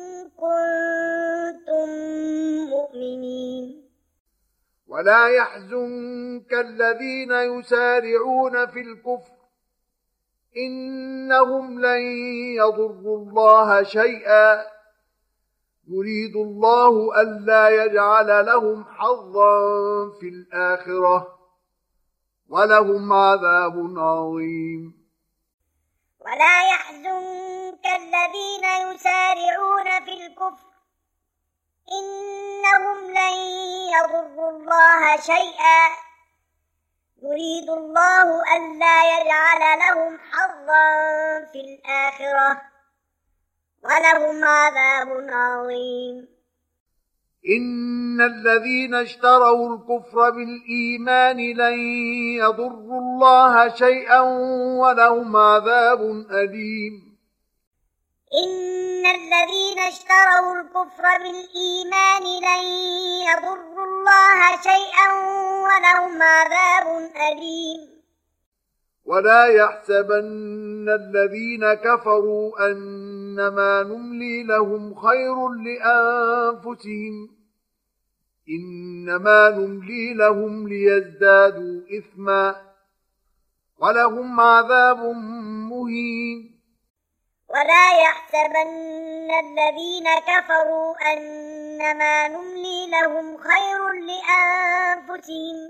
كنتم مؤمنين. ولا يحزنك الذين يسارعون في الكفر إنهم لن يضروا الله شيئا يريد الله ألا يجعل لهم حظا في الآخرة ولهم عذاب عظيم. ولا يحزنك الذين يسارعون في الكفر إنهم لن يضروا الله شيئا يريد الله ألا يجعل لهم حظا في الآخرة ولهم عذاب عظيم. إن الذين اشتروا الكفر بالإيمان لن يضروا الله شيئا ولهم عذاب أليم. إن الذين اشتروا الكفر بالإيمان لن يضروا الله شيئا ولهم عذاب أليم. ولا يحسبن الذين كفروا أنما نملي لهم خير لأنفسهم إنما نملي لهم ليزدادوا إثما ولهم عذاب مهين. ولا يحسبن الذين كفروا أنما نملي لهم خير لأنفسهم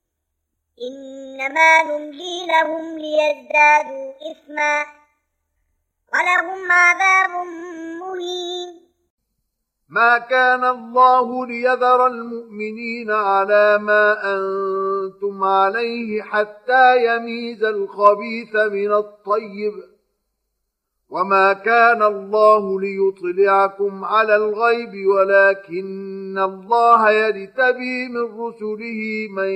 إنما نملي لهم ليزدادوا إثما ولهم عذاب مهين. ما كان الله ليذر المؤمنين على ما أنتم عليه حتى يميز الخبيث من الطيب وما كان الله ليطلعكم على الغيب ولكن الله يجتبي من رسله من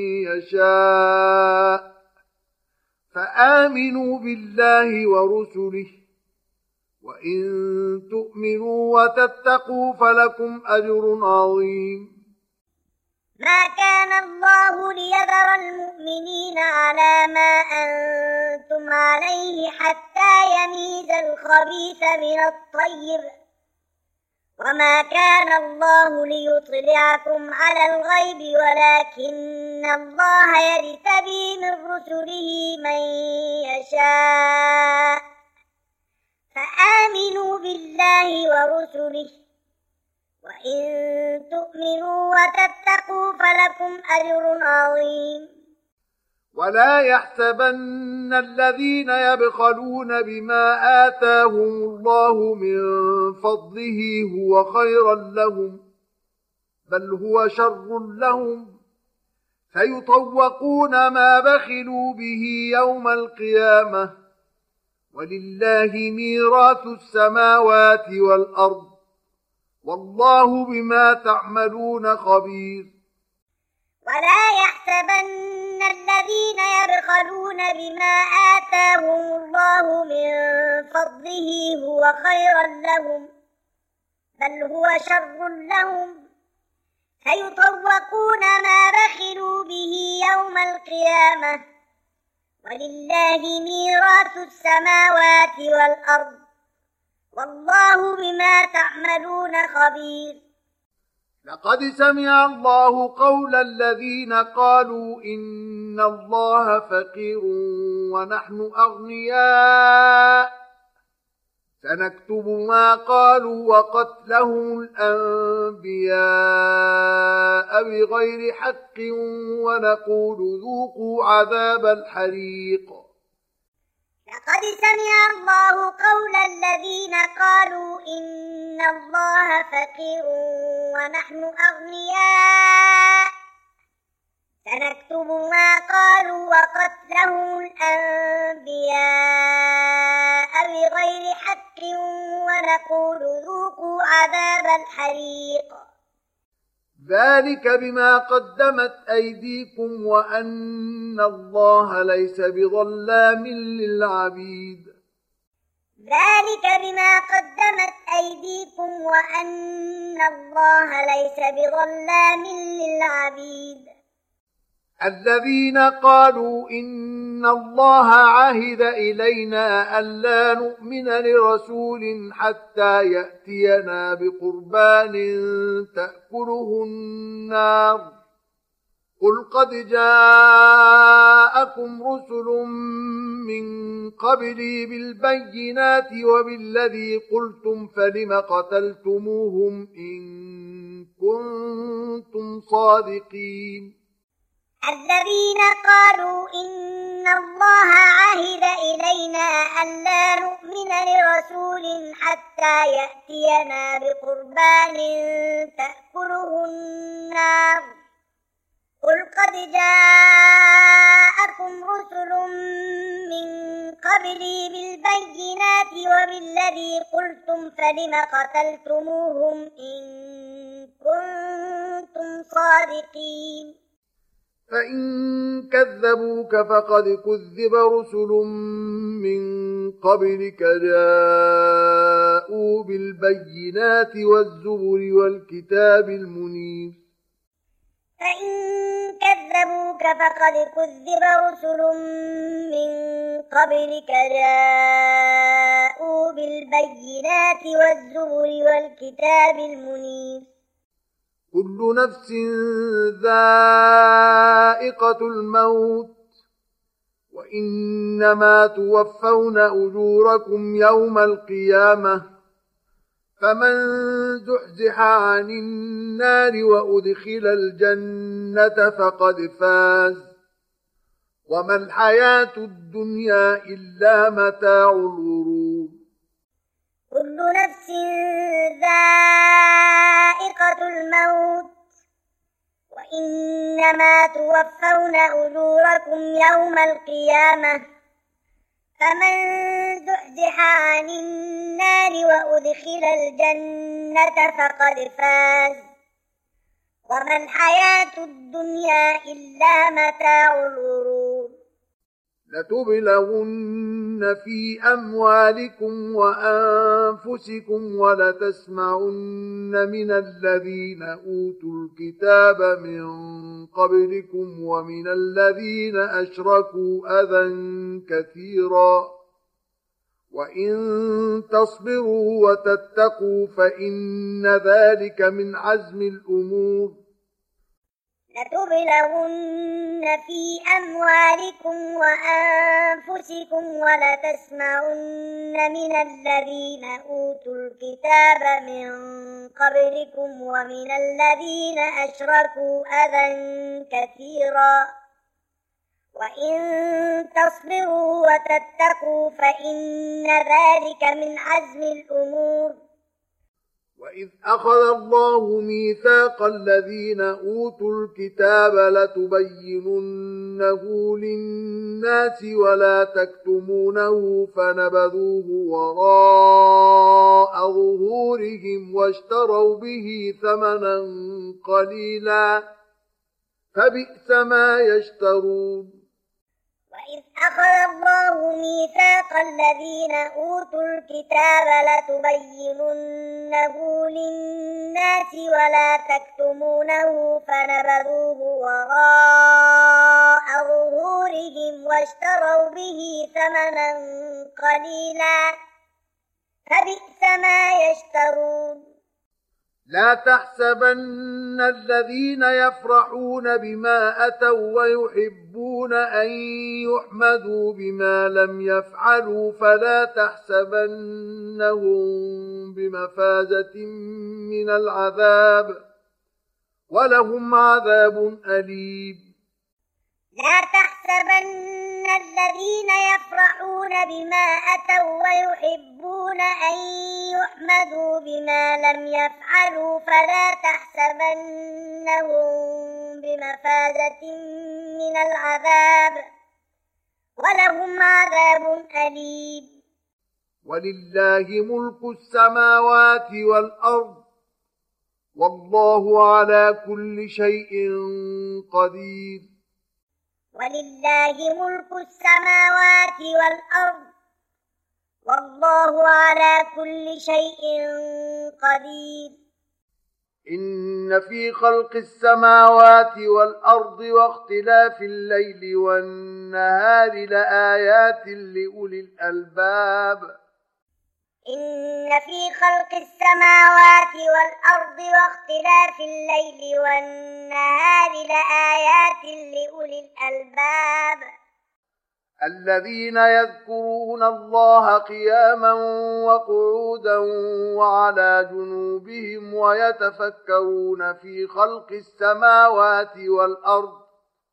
يشاء فآمنوا بالله ورسله وإن تؤمنوا وتتقوا فلكم أجر عظيم. ما كان الله ليذر المؤمنين على ما أنتم عليه حتى يميز الخبيث من الطيب وما كان الله ليطلعكم على الغيب ولكن الله يجتبي من رسله من يشاء فآمنوا بالله ورسله وإن تؤمنوا وتتقوا فلكم أجر عظيم. ولا يحسبن الذين يبخلون بما آتاهم الله من فضله هو خيرا لهم بل هو شر لهم سيطوقون ما بخلوا به يوم القيامة ولله ميراث السماوات والأرض والله بما تعملون خبير. ولا يحسبن الذين يبخلون بما آتاهم الله من فضله هو خيرا لهم بل هو شر لهم سيطوقون ما بخلوا به يوم القيامة ولله ميراث السماوات والأرض والله بما تعملون خبير. لقد سمع الله قول الذين قالوا إن الله فقير ونحن أغنياء سنكتب ما قالوا وقتلهم الأنبياء بغير حق ونقول ذوقوا عذاب الحريق. لقد سمع الله قول الذين قالوا إن الله فقير ونحن أغنياء سنكتب ما قالوا وقتلهم الأنبياء بغير حق ونقول ذوقوا عذاب الحريق. ذلك بما قدمت أيديكم وأن الله ليس بظلام للعبيد. ذلك بما قدمت أيديكم وأن الله ليس بظلام للعبيد. الذين قالوا إن الله عهد إلينا ألا نؤمن لرسول حتى يأتينا بقربان تأكله النار قل قد جاءكم رسل من قبلي بالبينات وبالذي قلتم فلم قتلتموهم إن كنتم صادقين. الذين قالوا إن الله عهد إلينا ألا نؤمن لرسول حتى يأتينا بقربان تأكله النار قل قد جاءكم رسل من قبلي بالبينات وبالذي قلتم فلم قتلتموهم إن كنتم صادقين. فإن كذبوك فقد كذب رسل من قبلك جاءوا بالبينات والزبر والكتاب المنير. فإن كذبوك فقد كذب رسل من قبلك جاءوا بالبينات والزبر والكتاب المنير. كل نفس ذائقة الموت وإنما توفون أجوركم يوم القيامة فمن زحزح عن النار وأدخل الجنة فقد فاز وما الحياة الدنيا إلا متاع الغرور. كل نفس ذائقة الموت وإنما توفون أجوركم يوم القيامة فمن زحزح عن النار وأدخل الجنة فقد فاز وما الحياة الدنيا إلا متاع الغرور. لتبلغن في أموالكم وأنفسكم ولتسمعن من الذين أوتوا الكتاب من قبلكم ومن الذين أشركوا أذى كثيرا وإن تصبروا وتتقوا فإن ذلك من عزم الأمور. لتبلغن في أموالكم وأنفسكم ولتسمعن من الذين أوتوا الكتاب من قبلكم ومن الذين أشركوا أذى كثيرا وإن تصبروا وتتقوا فإن ذلك من عزم الأمور. وإذ أخذ الله ميثاق الذين أوتوا الكتاب لتبيننه للناس ولا تكتمونه فنبذوه وراء ظهورهم واشتروا به ثمنا قليلا فبئس ما يشترون. وإذ أخذ الله ميثاق الذين أوتوا الكتاب لتبيننه للناس ولا تكتمونه فنبذوه وراء ظهورهم واشتروا به ثمنا قليلا فبئس ما يشترون. لا تحسبن الذين يفرحون بما أتوا ويحبون أن يحمدوا بما لم يفعلوا فلا تحسبنهم بمفازة من العذاب ولهم عذاب أليم. لا تحسبن الذين يفرحون بما أتوا ويحبون أن يحمدوا بما لم يفعلوا فلا تحسبنهم بمفازة من العذاب ولهم عذاب أليم. ولله ملك السماوات والأرض والله على كل شيء قدير. ولله ملك السماوات والأرض والله على كل شيء قدير. إن في خلق السماوات والأرض واختلاف الليل والنهار لآيات لأولي الألباب. إن في خلق السماوات والأرض واختلاف الليل والنهار لآيات لأولي الألباب. الذين يذكرون الله قياما وقعودا وعلى جنوبهم ويتفكرون في خلق السماوات والأرض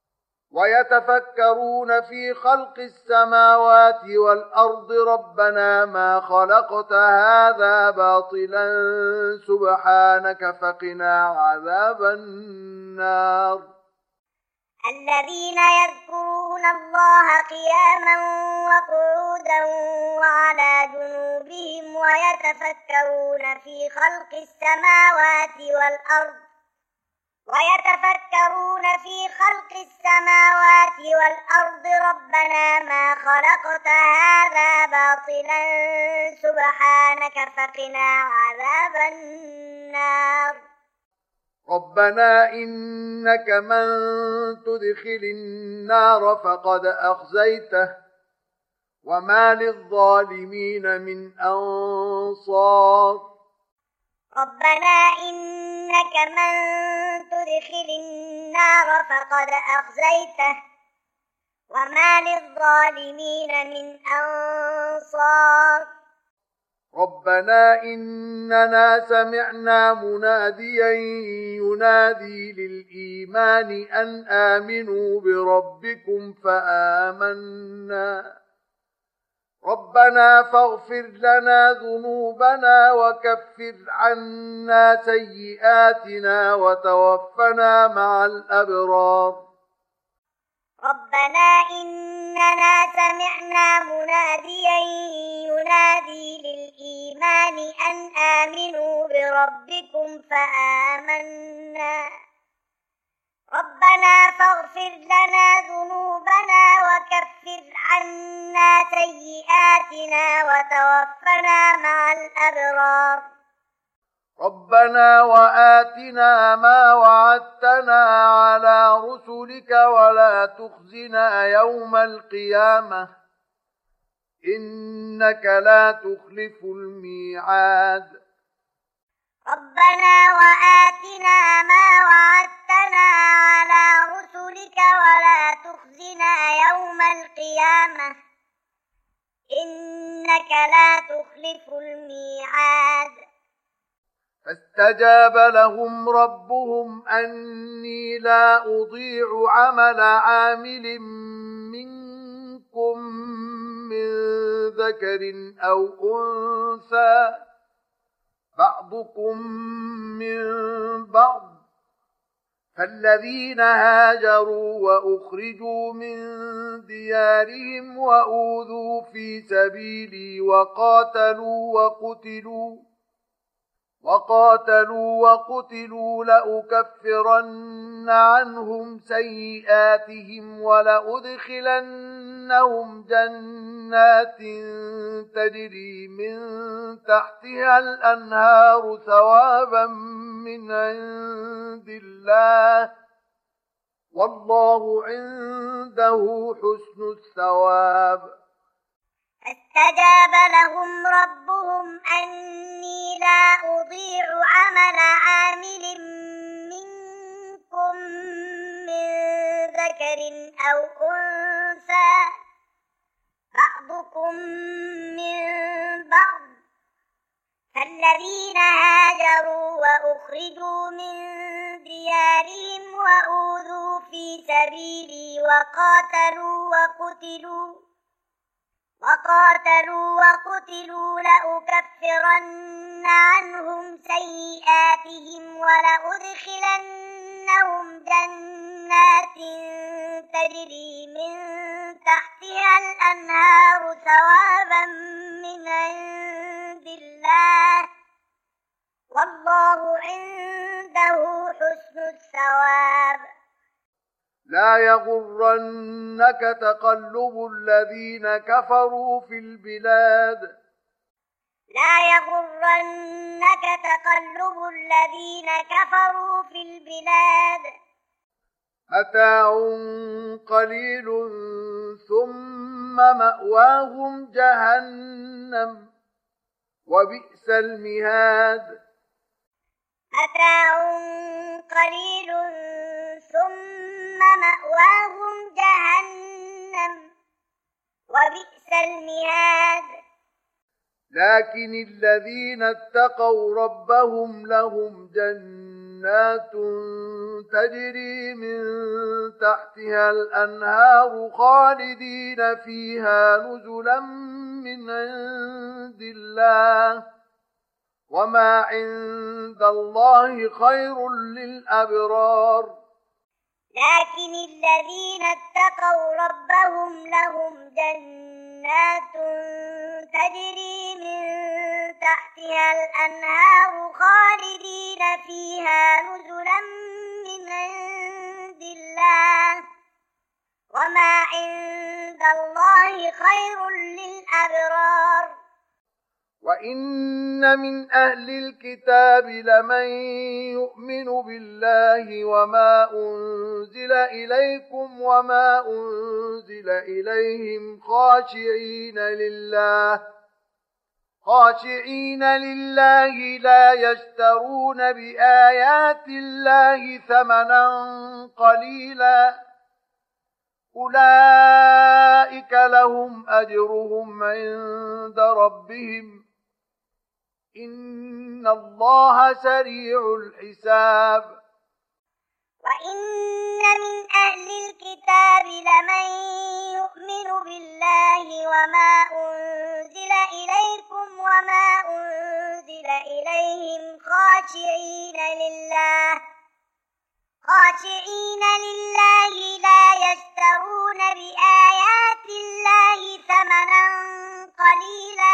ويتفكرون في خلق السماوات والأرض ربنا ما خلقت هذا باطلا سبحانك فقنا عذاب النار. الذين يذكرون الله قياما وقعودا وعلى جنوبهم ويتفكرون في خلق السماوات والأرض ويتفكرون في خلق السماوات والأرض ربنا ما خلقت هذا باطلا سبحانك فقنا عذاب النار. ربنا إنك من تدخل النار فقد أخزيته وما للظالمين من أنصار. ربنا إنك من تدخل النار فقد أخزيته وما للظالمين من أنصار. ربنا إننا سمعنا مناديا ينادي للإيمان أن آمنوا بربكم فآمنا ربنا فاغفر لنا ذنوبنا وكفر عنا سيئاتنا وتوفنا مع الأبرار. ربنا إننا سمعنا مناديا ينادي للإيمان أن آمنوا بربكم فآمنا ربنا فاغفر لنا ذنوبنا وكفر عنا سيئاتنا وتوفنا مع الأبرار. ربنا وآتنا ما وعدتنا على رسلك ولا تخزنا يوم القيامة إنك لا تخلف الميعاد. ربنا وآتنا ما وعدتنا على رسلك ولا تخزنا يوم القيامة إنك لا تخلف الميعاد. فاستجاب لهم ربهم أني لا أضيع عمل عامل منكم من ذكر أو أنثى بعضكم من بعض فالذين هاجروا وأخرجوا من ديارهم وأوذوا في سبيلي وقاتلوا وقتلوا وقاتلوا وقتلوا لأكفرن عنهم سيئاتهم ولأدخلنهم جنات تجري من تحتها الأنهار ثوابا من عند الله والله عنده حسن الثواب. فاستجاب لهم ربهم أني لا أضيع عمل عامل منكم من ذكر أو أنثى بعضكم من بعض، فالذين هاجروا وأخرجوا من ديارهم وأوذوا في سبيلي وقاتلوا وقتلوا وقاتلوا وقتلوا لأكفرن عنهم سيئاتهم ولأدخلنهم جنات تجري من تحتها الأنهار ثوابا من عند الله، والله عنده حسن الثواب. لا يغرنك تقلب الذين كفروا في البلاد لا يغرنك تقلب الذين كفروا في البلاد متاع قليل ثم مأواهم جهنم وبئس المهاد. متاع قليل ثم مأواهم جهنم وبئس المهاد. لكن الذين اتقوا ربهم لهم جنات تجري من تحتها الأنهار خالدين فيها نزلا من عند الله، وما عند الله خير للأبرار. لكن الذين اتقوا ربهم لهم جنات تجري من تحتها الأنهار خالدين فيها نزلا من عند الله، وما عند الله خير للأبرار. وإن من أهل الكتاب لمن يؤمن بالله وما أنزل إليكم وما أنزل إليهم خاشعين لله خاشعين لله لا يشترون بآيات الله ثمنا قليلا، أولئك لهم أجرهم عند ربهم إن الله سريع الحساب. وإن من أهل الكتاب لمن يؤمن بالله وما أنزل إليكم وما أنزل إليهم خاشعين لله خاشعين لله لا يشترون بآيات الله ثمنا قليلا،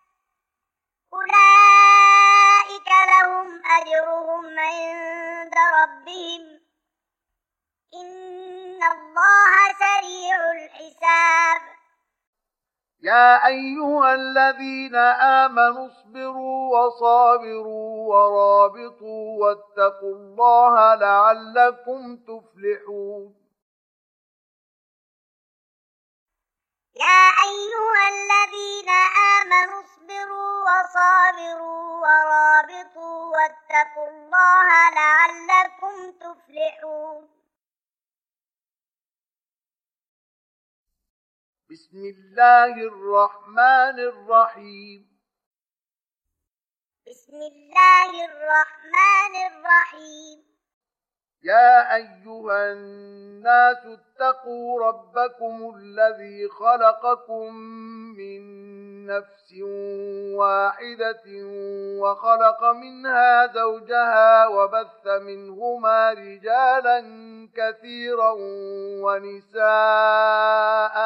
أولئك لهم أجرهم عند ربهم إن الله سريع الحساب. يا أيها الذين آمنوا اصبروا وصابروا ورابطوا واتقوا الله لعلكم تفلحون. يا أيها الذين آمنوا اصبروا وصابروا ورابطوا واتقوا الله لعلكم تفلحون. بسم الله الرحمن الرحيم. بسم الله الرحمن الرحيم. يا أيها الناس اتقوا ربكم الذي خلقكم من نفس واحدة وخلق منها زوجها وبث منهما رجالا كثيرا ونساء،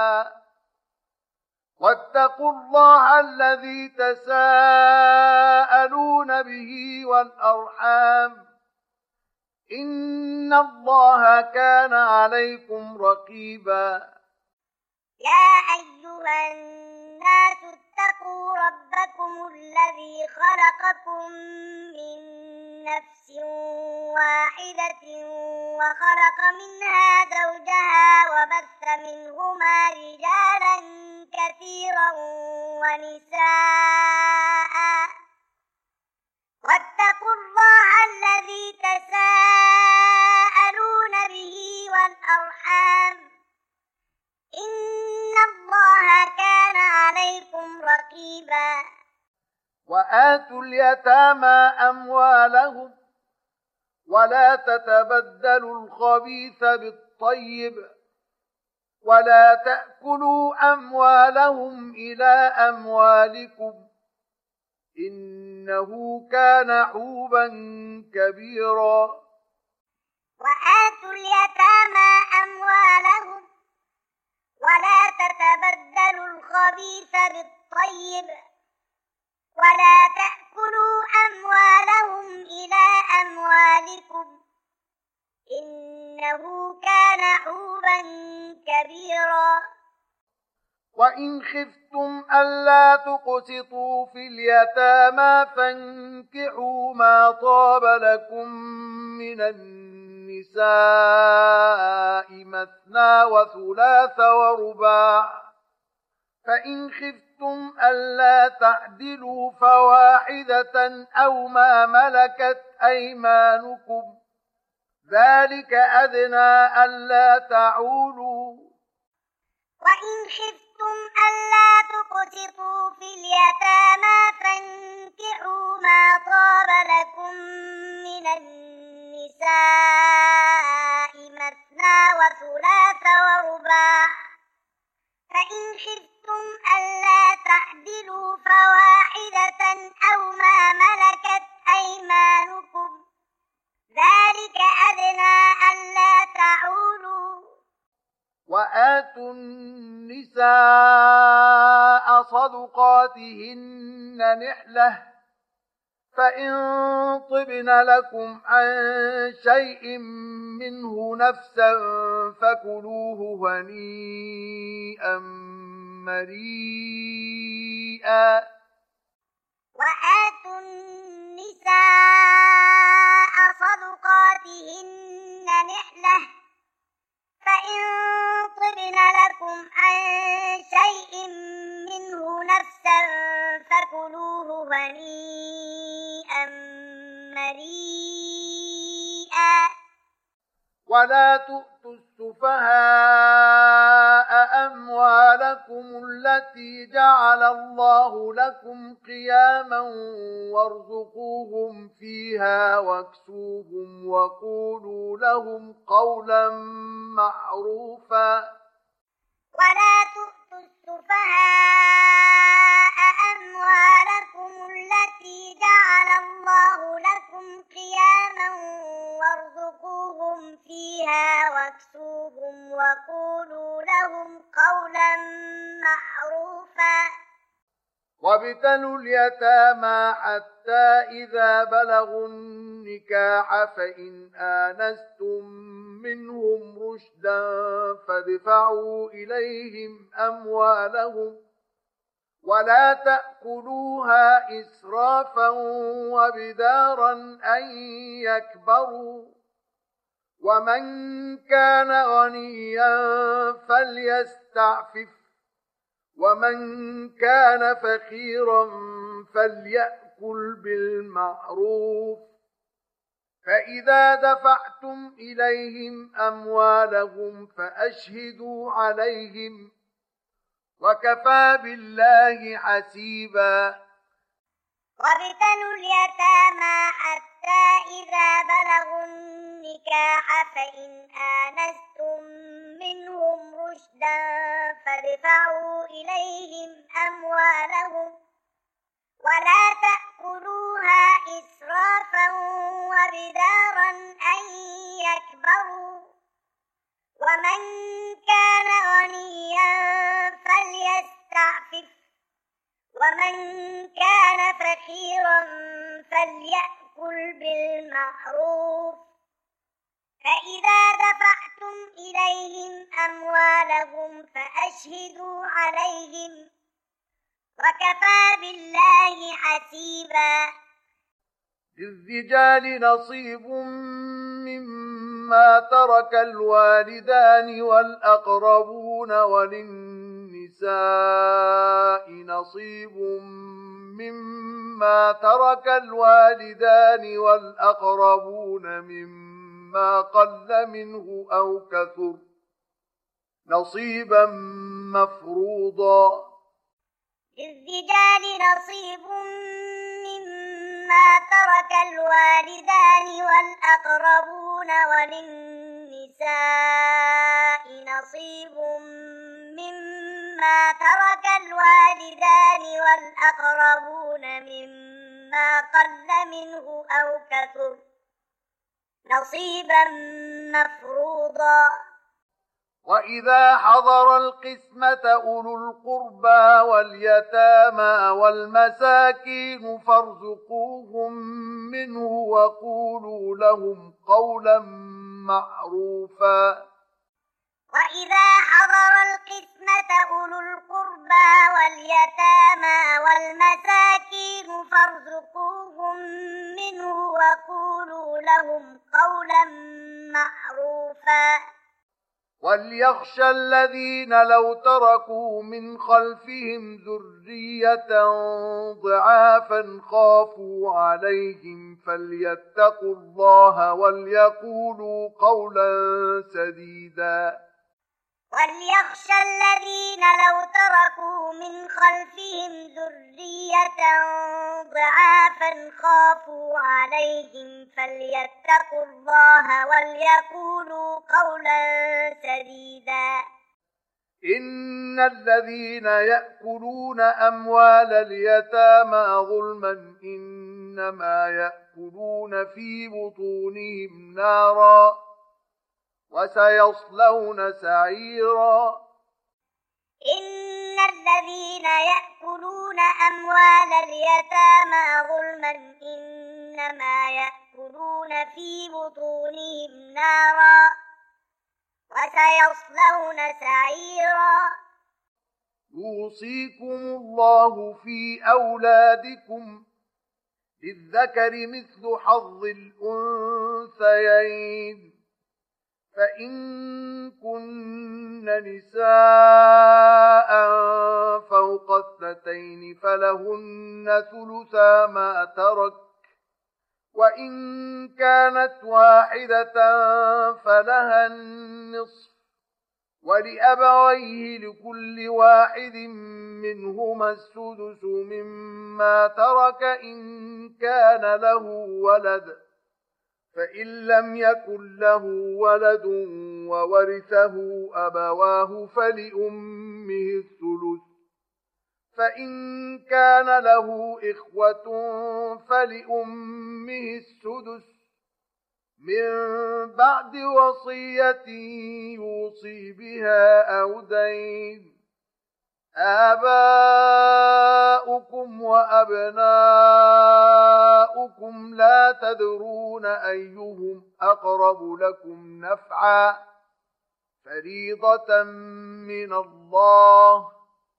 واتقوا الله الذي تساءلون به والأرحام إن الله كان عليكم رقيبا. يا أيها الناس اتقوا ربكم الذي خلقكم من نفس واحدة وخلق منها زوجها وبث منهما رجالا كثيرا ونساء واتقوا الله الذي تساءلون به والأرحام إن الله كان عليكم رقيبا وآتوا اليتامى أموالهم ولا تتبدلوا الخبيث بالطيب ولا تأكلوا أموالهم إلى أموالكم إنه كان حوبا كبيرا وآتوا اليتامى أموالهم ولا تتبدلوا الخبيث بالطيب ولا تأكلوا أموالهم إلى أموالكم إنه كان حوبا كبيرا وإن خفتم ألا تقسطوا في اليتامى فانكحوا ما طاب لكم من النساء مثنى وثلاث ورباع فإن خفتم ألا تعدلوا فواحدة أو ما ملكت أيمانكم ذلك أدنى ألا تعولوا وإن خفتم ألا تقسطوا في اليتامى فانكحوا ما طاب لكم من النساء مثنى وثلاث ورباع فإن خفتم ألا تعدلوا فواحدة أو ما ملكت أيمانكم ذلك أدنى ألا تعولوا وآتوا النساء صدقاتهن نحلة فإن طبن لكم عن شيء منه نفسا فكلوه هنيئا مريئا وآتوا النساء صدقاتهن نحلة فإن طبن لكم عن شيء منه نفسا فكلوه هنيئا مريئا ولا تؤتوا السفهاء أموالكم التي جعل الله لكم قياما وارزقوهم فيها واكسوهم وقولوا لهم قولا معروفا ولا تؤتوا السفهاء أموالكم التي جعل الله لكم قياما وارزقوهم فيها واكسوهم وقولوا لهم قولا معروفا وابتلوا اليتامى حتى إذا بلغوا النكاح فإن آنستم منهم رشدا فادفعوا إليهم أموالهم ولا تأكلوها إسرافا وبدارا أن يكبروا ومن كان غنيا فليستعفف ومن كان فقيرا فليأكل بالمعروف فإذا دفعتم إليهم أموالهم فأشهدوا عليهم وكفى بالله حسيبا وابتلوا اليتامى حتى إذا بلغوا النكاح فإن آنستم منهم رشدا فادفعوا إليهم أموالهم ولا تأكلوها إسرافا وبدارا أن يكبروا ومن كان غنيا فليستعفف ومن كان فقيرا فليأكل بالمعروف فإذا دفعتم إليهم أموالهم فأشهدوا عليهم وكفى بالله حسيبا للرجال نصيب مما ترك الوالدان والأقربون وللنساء للنساء نصيب مما ترك الوالدان والأقربون مما قل منه أو كثر نصيبا مفروضا. للرجال نصيب مما ترك الوالدان والأقربون وللنساء نصيب مما ترك الوالدان والأقربون مما قل منه أو كثر نصيبا مفروضا. وإذا حضر القسمة أولو القربى واليتامى والمساكين فارزقوهم منه وقولوا لهم قولا معروفا. وإذا حضر القسمة أولو القربى واليتامى والمساكين فارزقوهم منه وقولوا لهم قولا معروفا. وليخشى الذين لو تركوا من خلفهم ذرية ضعافا خافوا عليهم فليتقوا الله وليقولوا قولا سديدا. وليخشى الذين لو تركوا من خلفهم ذرية ضعافا خافوا عليهم فليتقوا الله وليقولوا قولا سديدا. إن الذين يأكلون أموال اليتامى ظلما إنما يأكلون في بطونهم نارا وسيصلون سعيرا. إن الذين يأكلون أموال اليتامى ظلما إنما يأكلون في بطونهم نارا وسيصلون سعيرا. يوصيكم الله في أولادكم للذكر مثل حظ الأنثيين فإن كن نساء فوق اثنتين فلهن ثلثا ما ترك وإن كانت واحدة فلها النصف ولأبويه لكل واحد منهما السدس مما ترك إن كان له ولد فإن لم يكن له ولد وورثه أبواه فلأمه الثلث فإن كان له إخوة فلأمه السدس من بعد وصية يوصي بها أو دين. آباؤكم وأبناؤكم لا تدرون أيهم أقرب لكم نفعا فريضة من الله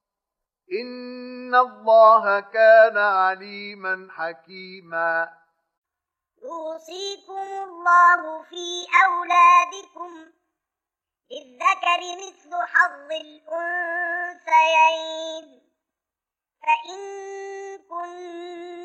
إن الله كان عليما حكيما. يوصيكم الله في أولادكم للذكر مثل حظ الأنثيين فإن كن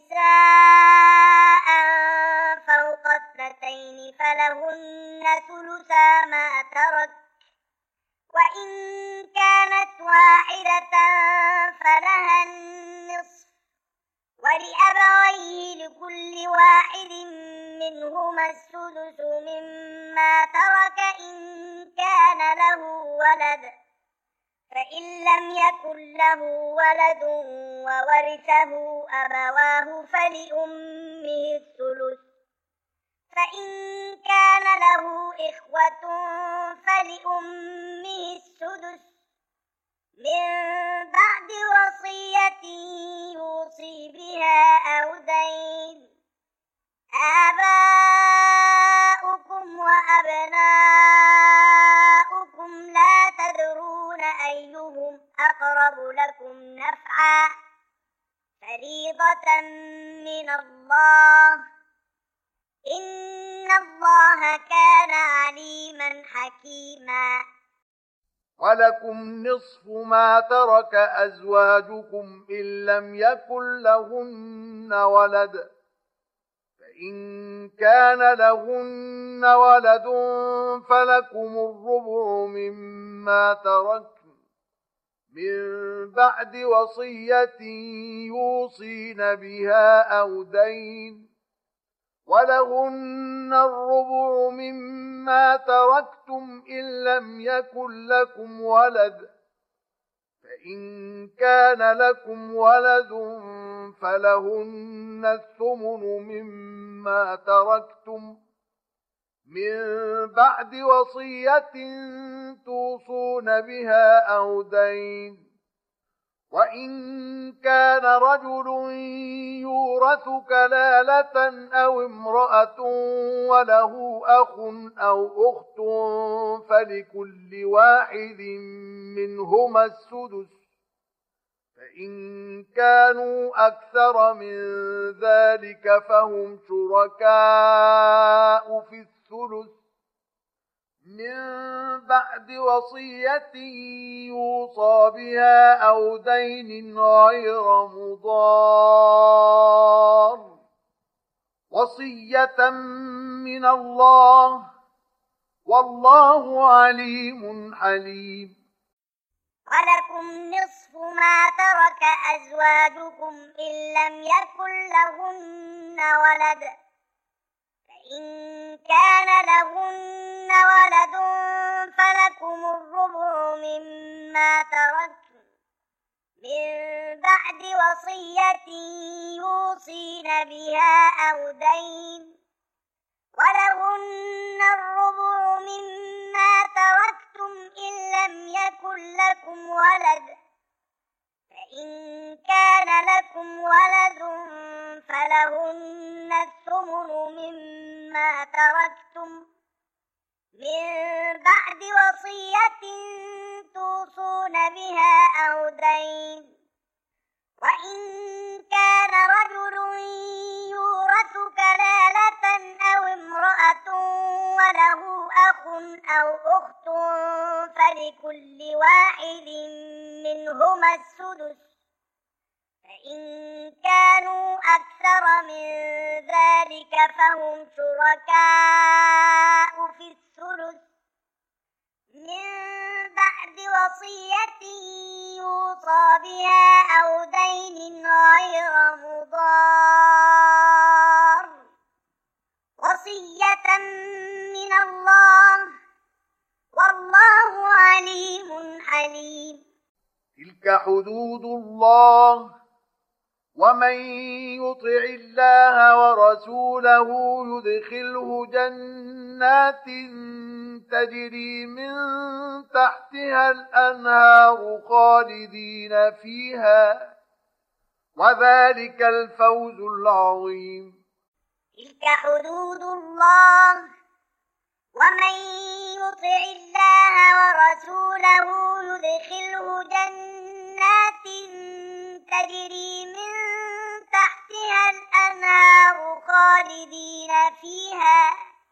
نساء فوق اثنتين فلهن ثلثا ما ترك وإن كانت واحدة فلها النصف ولأبويه لكل واحد منهما السدس مما ترك إن كان له ولد فإن لم يكن له ولد وورثه أبواه فلأمه الثلث فإن كان له إخوة فلأمه السدس من بعد وصية يوصي بها أو دين. آباؤكم وأبناؤكم لا تدرون أيهم أقرب لكم نفعا فريضة من الله إن الله كان عليما حكيما. ولكم نصف ما ترك أزواجكم إن لم يكن لهن ولد، فإن كان لهن ولد فلكم الربع مما تركن من بعد وصية يوصين بها أو دين، ولهن الربع مما تركتم إن لم يكن لكم ولد، فإن كان لكم ولد فلهن الثمن مما تركتم من بعد وصية توصون بها أو دين، وإن كان رجل يورث كلالة أو امرأة وله أخ أو أخت فلكل واحد منهما السدس، فإن كانوا أكثر من ذلك فهم شركاء في الثلث من بعد وصية يوصى بها أو دين غير مضار، وصية من الله، والله عليم حليم. ولكم نصف ما ترك أزواجكم إن لم يكن لهن ولد، فإن كان لهن ولد فلكم الربع مما تركتم من بعد وصية يوصين بها أو دين، ولهن الربع مما تركتم إن لم يكن لكم ولد، فإن كان لكم ولد فلهن الثمن مما تركتم من بعد وصية توصون بها أو دين، وإن كان رجل يورث كلالة أو امرأة وله أخ أو أخت فلكل واحد منهما السدس، فإن كانوا أكثر من ذلك فهم شركاء في الثلث من بعد وصية يوصى بها أو دين غير مضار، وصية من الله، والله عليم حليم. تلك حدود الله، ومن يطع الله ورسوله يدخله جنات تجري من تحتها الأنهار خالدين فيها، وذلك الفوز العظيم. تلك حدود الله، ومن يطع الله ورسوله يدخله جنات تجري من تحتها الأنهار خالدين فيها،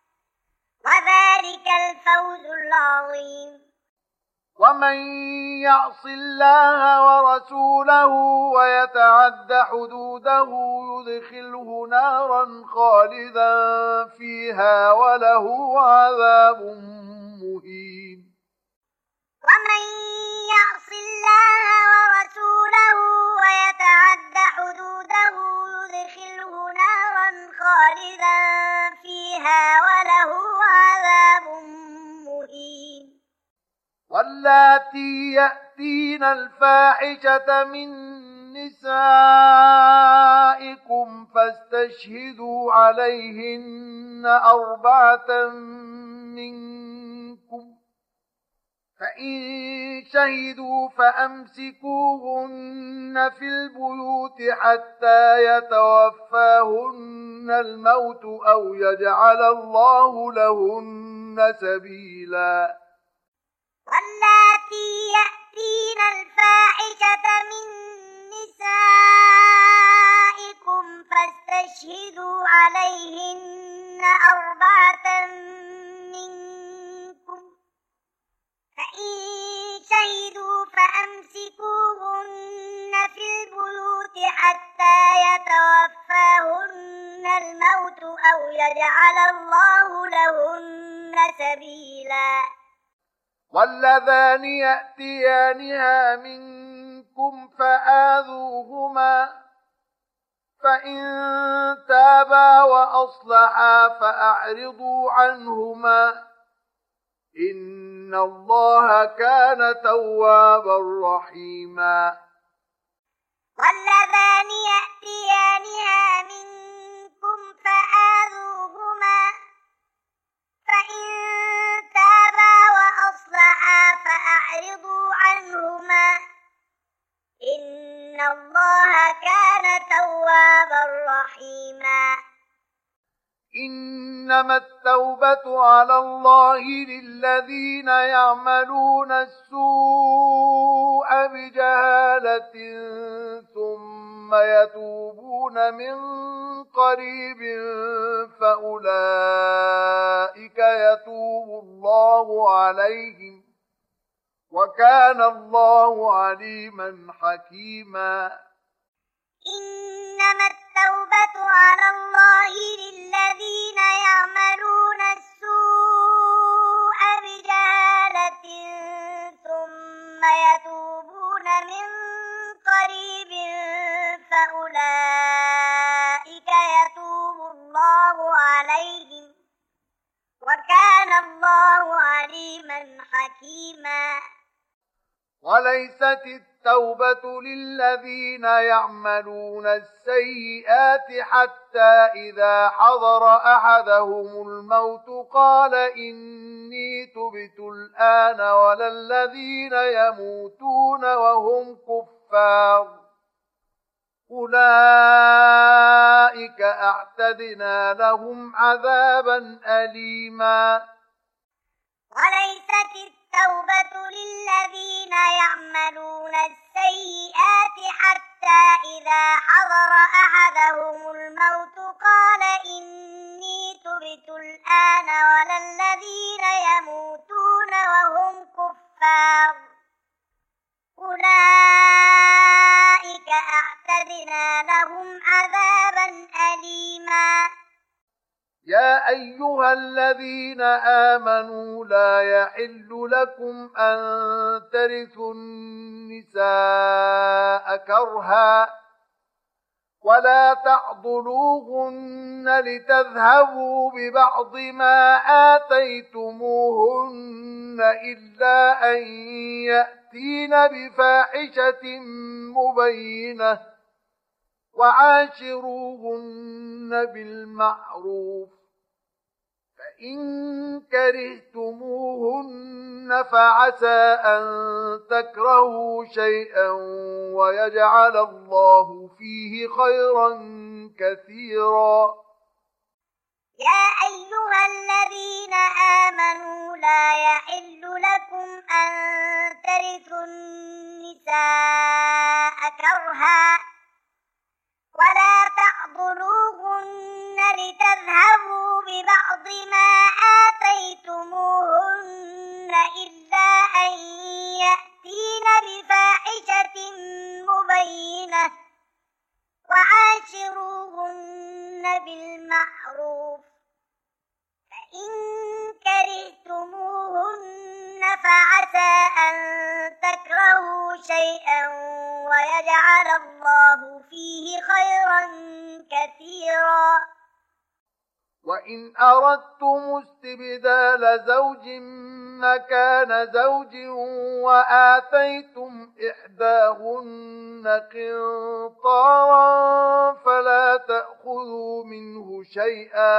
وذلك الفوز العظيم. ومن يعص الله ورسوله ويتعد حدوده يدخله نارا خالدا فيها وله عذاب مهين. ومن يعص الله ورسوله ويتعد حدوده يدخله نارا خالدا فيها وله عذاب مهين. واللاتي يأتين الفاحشة من نسائكم فاستشهدوا عليهن أربعة منكم، فإن شهدوا فأمسكوهن في البيوت حتى يتوفاهن الموت أو يجعل الله لهن سبيلا. واللاتي يأتين الفاحشة من نسائكم فاستشهدوا عليهن أربعة منكم، فإن يجعل الله لهن سبيلا. واللذان يأتيانها منكم فآذوهما فإن تابا وأصلحا فأعرضوا عنهما إن الله كان توابا رحيما. واللذان يأتيانها منكم فآذوهما فإن تابا وأصلحا فأعرضوا عنهما إن الله كان توابا رحيما. إنما التوبة على الله للذين يعملون السوء بجهالة ثم يتوبون من قريب فأولئك يتوب الله عليهم وكان الله عليما حكيما. إنما التوبة على الله للذين يعملون السوء بجهالة ثم يتوبون من قريب فأولئك يتوب الله عليهم وكان الله عليما حكيما. وليست التوبة للذين يعملون السيئات حتى إذا حضر أحدهم الموت قال إني تبت الآن ولا الذين يموتون وهم كفار أولئك أعتدنا لهم عذابا أليما. وليست التوبة للذين يعملون السيئات حتى إذا حضر أحدهم الموت قال إني تبت الآن ولا الذين يموتون وهم كفار أولئك أعتدنا لهم عذابا أليما. يا أيها الذين آمنوا لا يحل لكم أن ترثوا النساء كرها ولا تعضلوهن لتذهبوا ببعض ما آتيتموهن إلا أن يأتين بفاحشة مبينة وعاشروهن بالمعروف فإن كرهتموهن فعسى أن تكرهوا شيئا ويجعل الله فيه خيرا كثيرا. يا أيها الذين آمنوا لا يحل لكم أن ترثوا النساء كرها ولا تعضلوهن لتذهبوا ببعض ما آتيتموهن إلا أن يأتين بفاحشة مبينة وعاشروهن بالمعروف فإن كرهتموهن فعسى أن تكرهوا شيئا ويجعل الله فيه خيرا كثيرا. وإن أردتم استبدال زوج مكان زوج وآتيتم إحداهن قنطارا فلا تأخذوا منه شيئا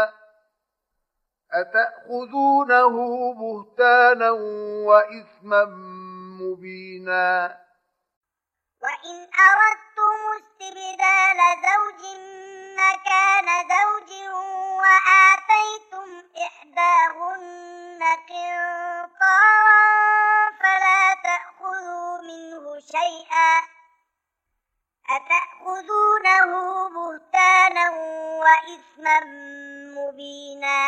أتأخذونه بهتانا وإثما مبينا. وإن أردتم استبدال زوج مكان زوج وآتيتم إحداهن قنطارا فلا تأخذوا منه شيئا أتأخذونه بهتانا وإثما مبينا.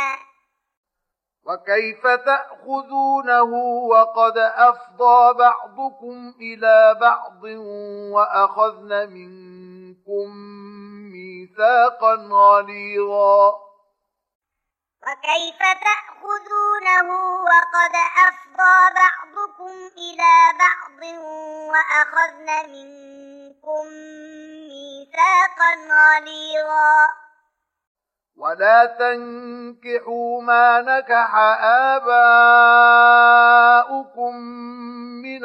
وكيف تأخذونه وقد أفضى بعضكم إلى بعض وأخذن منكم ميثاقا غليظا. وكيف تأخذونه وقد أفضى بعضكم إلى بعض وأخذن منكم ميثاقا غليظا ولا تنكحوا ما نكح آباؤكم من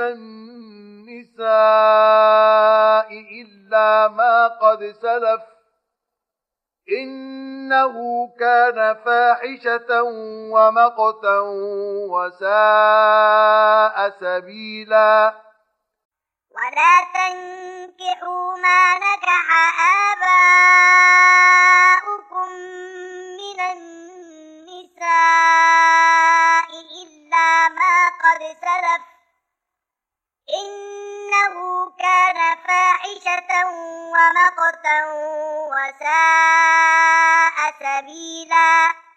النساء إلا ما قد سلف إنه كان فاحشة ومقتا وساء سبيلا ولا تنكحوا ما نكح آباؤكم من النساء إلا ما قد سلف إنه كان فاحشة ومقتا وساء سبيلا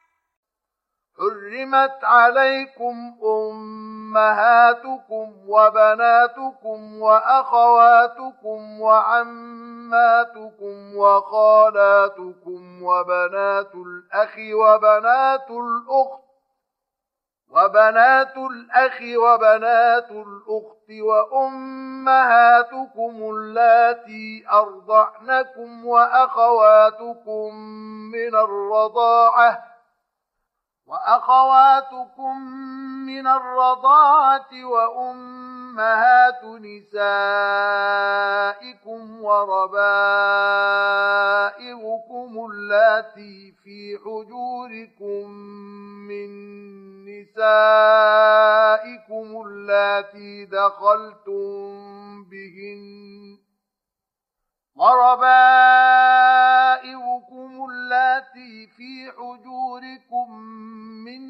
حرمت عليكم أمهاتكم وبناتكم وأخواتكم وعماتكم وخالاتكم وبنات الأخ وبنات الأخت وبنات الأخ وبنات الأخت وأمهاتكم اللاتي أرضعنكم وأخواتكم من الرضاعة وأخواتكم من الرضاعة وأمهات نسائكم وربائبكم اللاتي في حجوركم من نسائكم اللاتي دخلتم بهن وربائبكم اللاتي في حجوركم من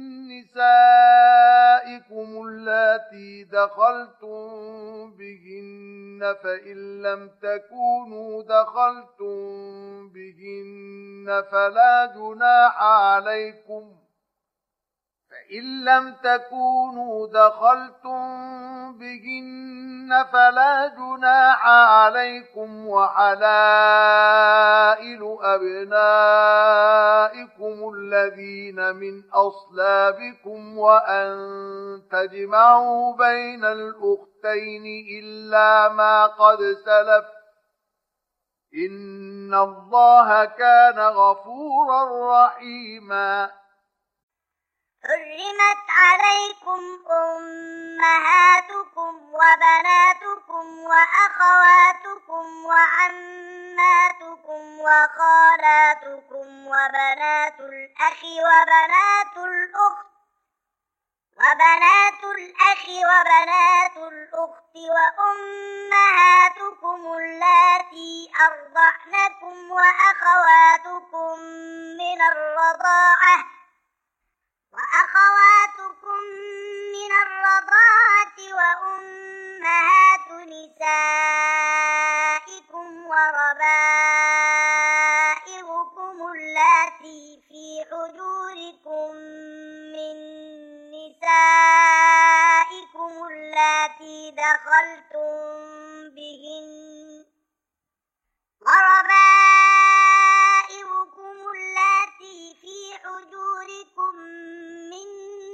نسائكم اللاتي دخلتم بهن فإن لم تكونوا دخلتم بهن فلا جناح عليكم فإن لم تكونوا دخلتم بهن فلا جناح عليكم وحلائل أبنائكم الذين من أصلابكم وأن تجمعوا بين الأختين إلا ما قد سلف إن الله كان غفورا رحيما حرمت عليكم أمهاتكم وبناتكم وأخواتكم وعماتكم وخالاتكم وبنات الأخ وبنات الأخت وبنات الأخ وبنات الأخت وأمهاتكم اللاتي أرضعنكم وأخواتكم من الرضاعة وأخواتكم من الرضاعة وأمهات نسائكم وربائبكم اللاتي في حجوركم من نسائكم اللاتي دخلتم بهن وربائبكم اللاتي في حجوركم من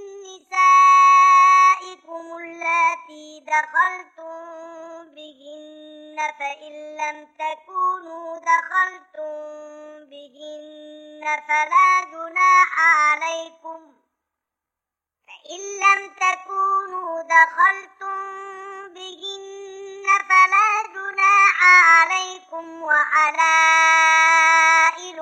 نسائكم اللاتي دخلتم بهن فإن لم تكونوا دخلتم بهن فلا جناح عليكم فإن لم تكونوا دخلتم بهن فلا جناح عليكم وحلائل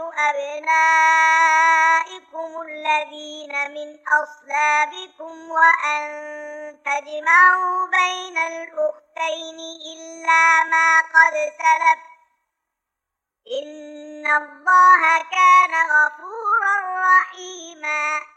أبنائكم الذين من أصلابكم وأن تجمعوا بين الأختين إلا ما قد سلف إن الله كان غفورا رحيما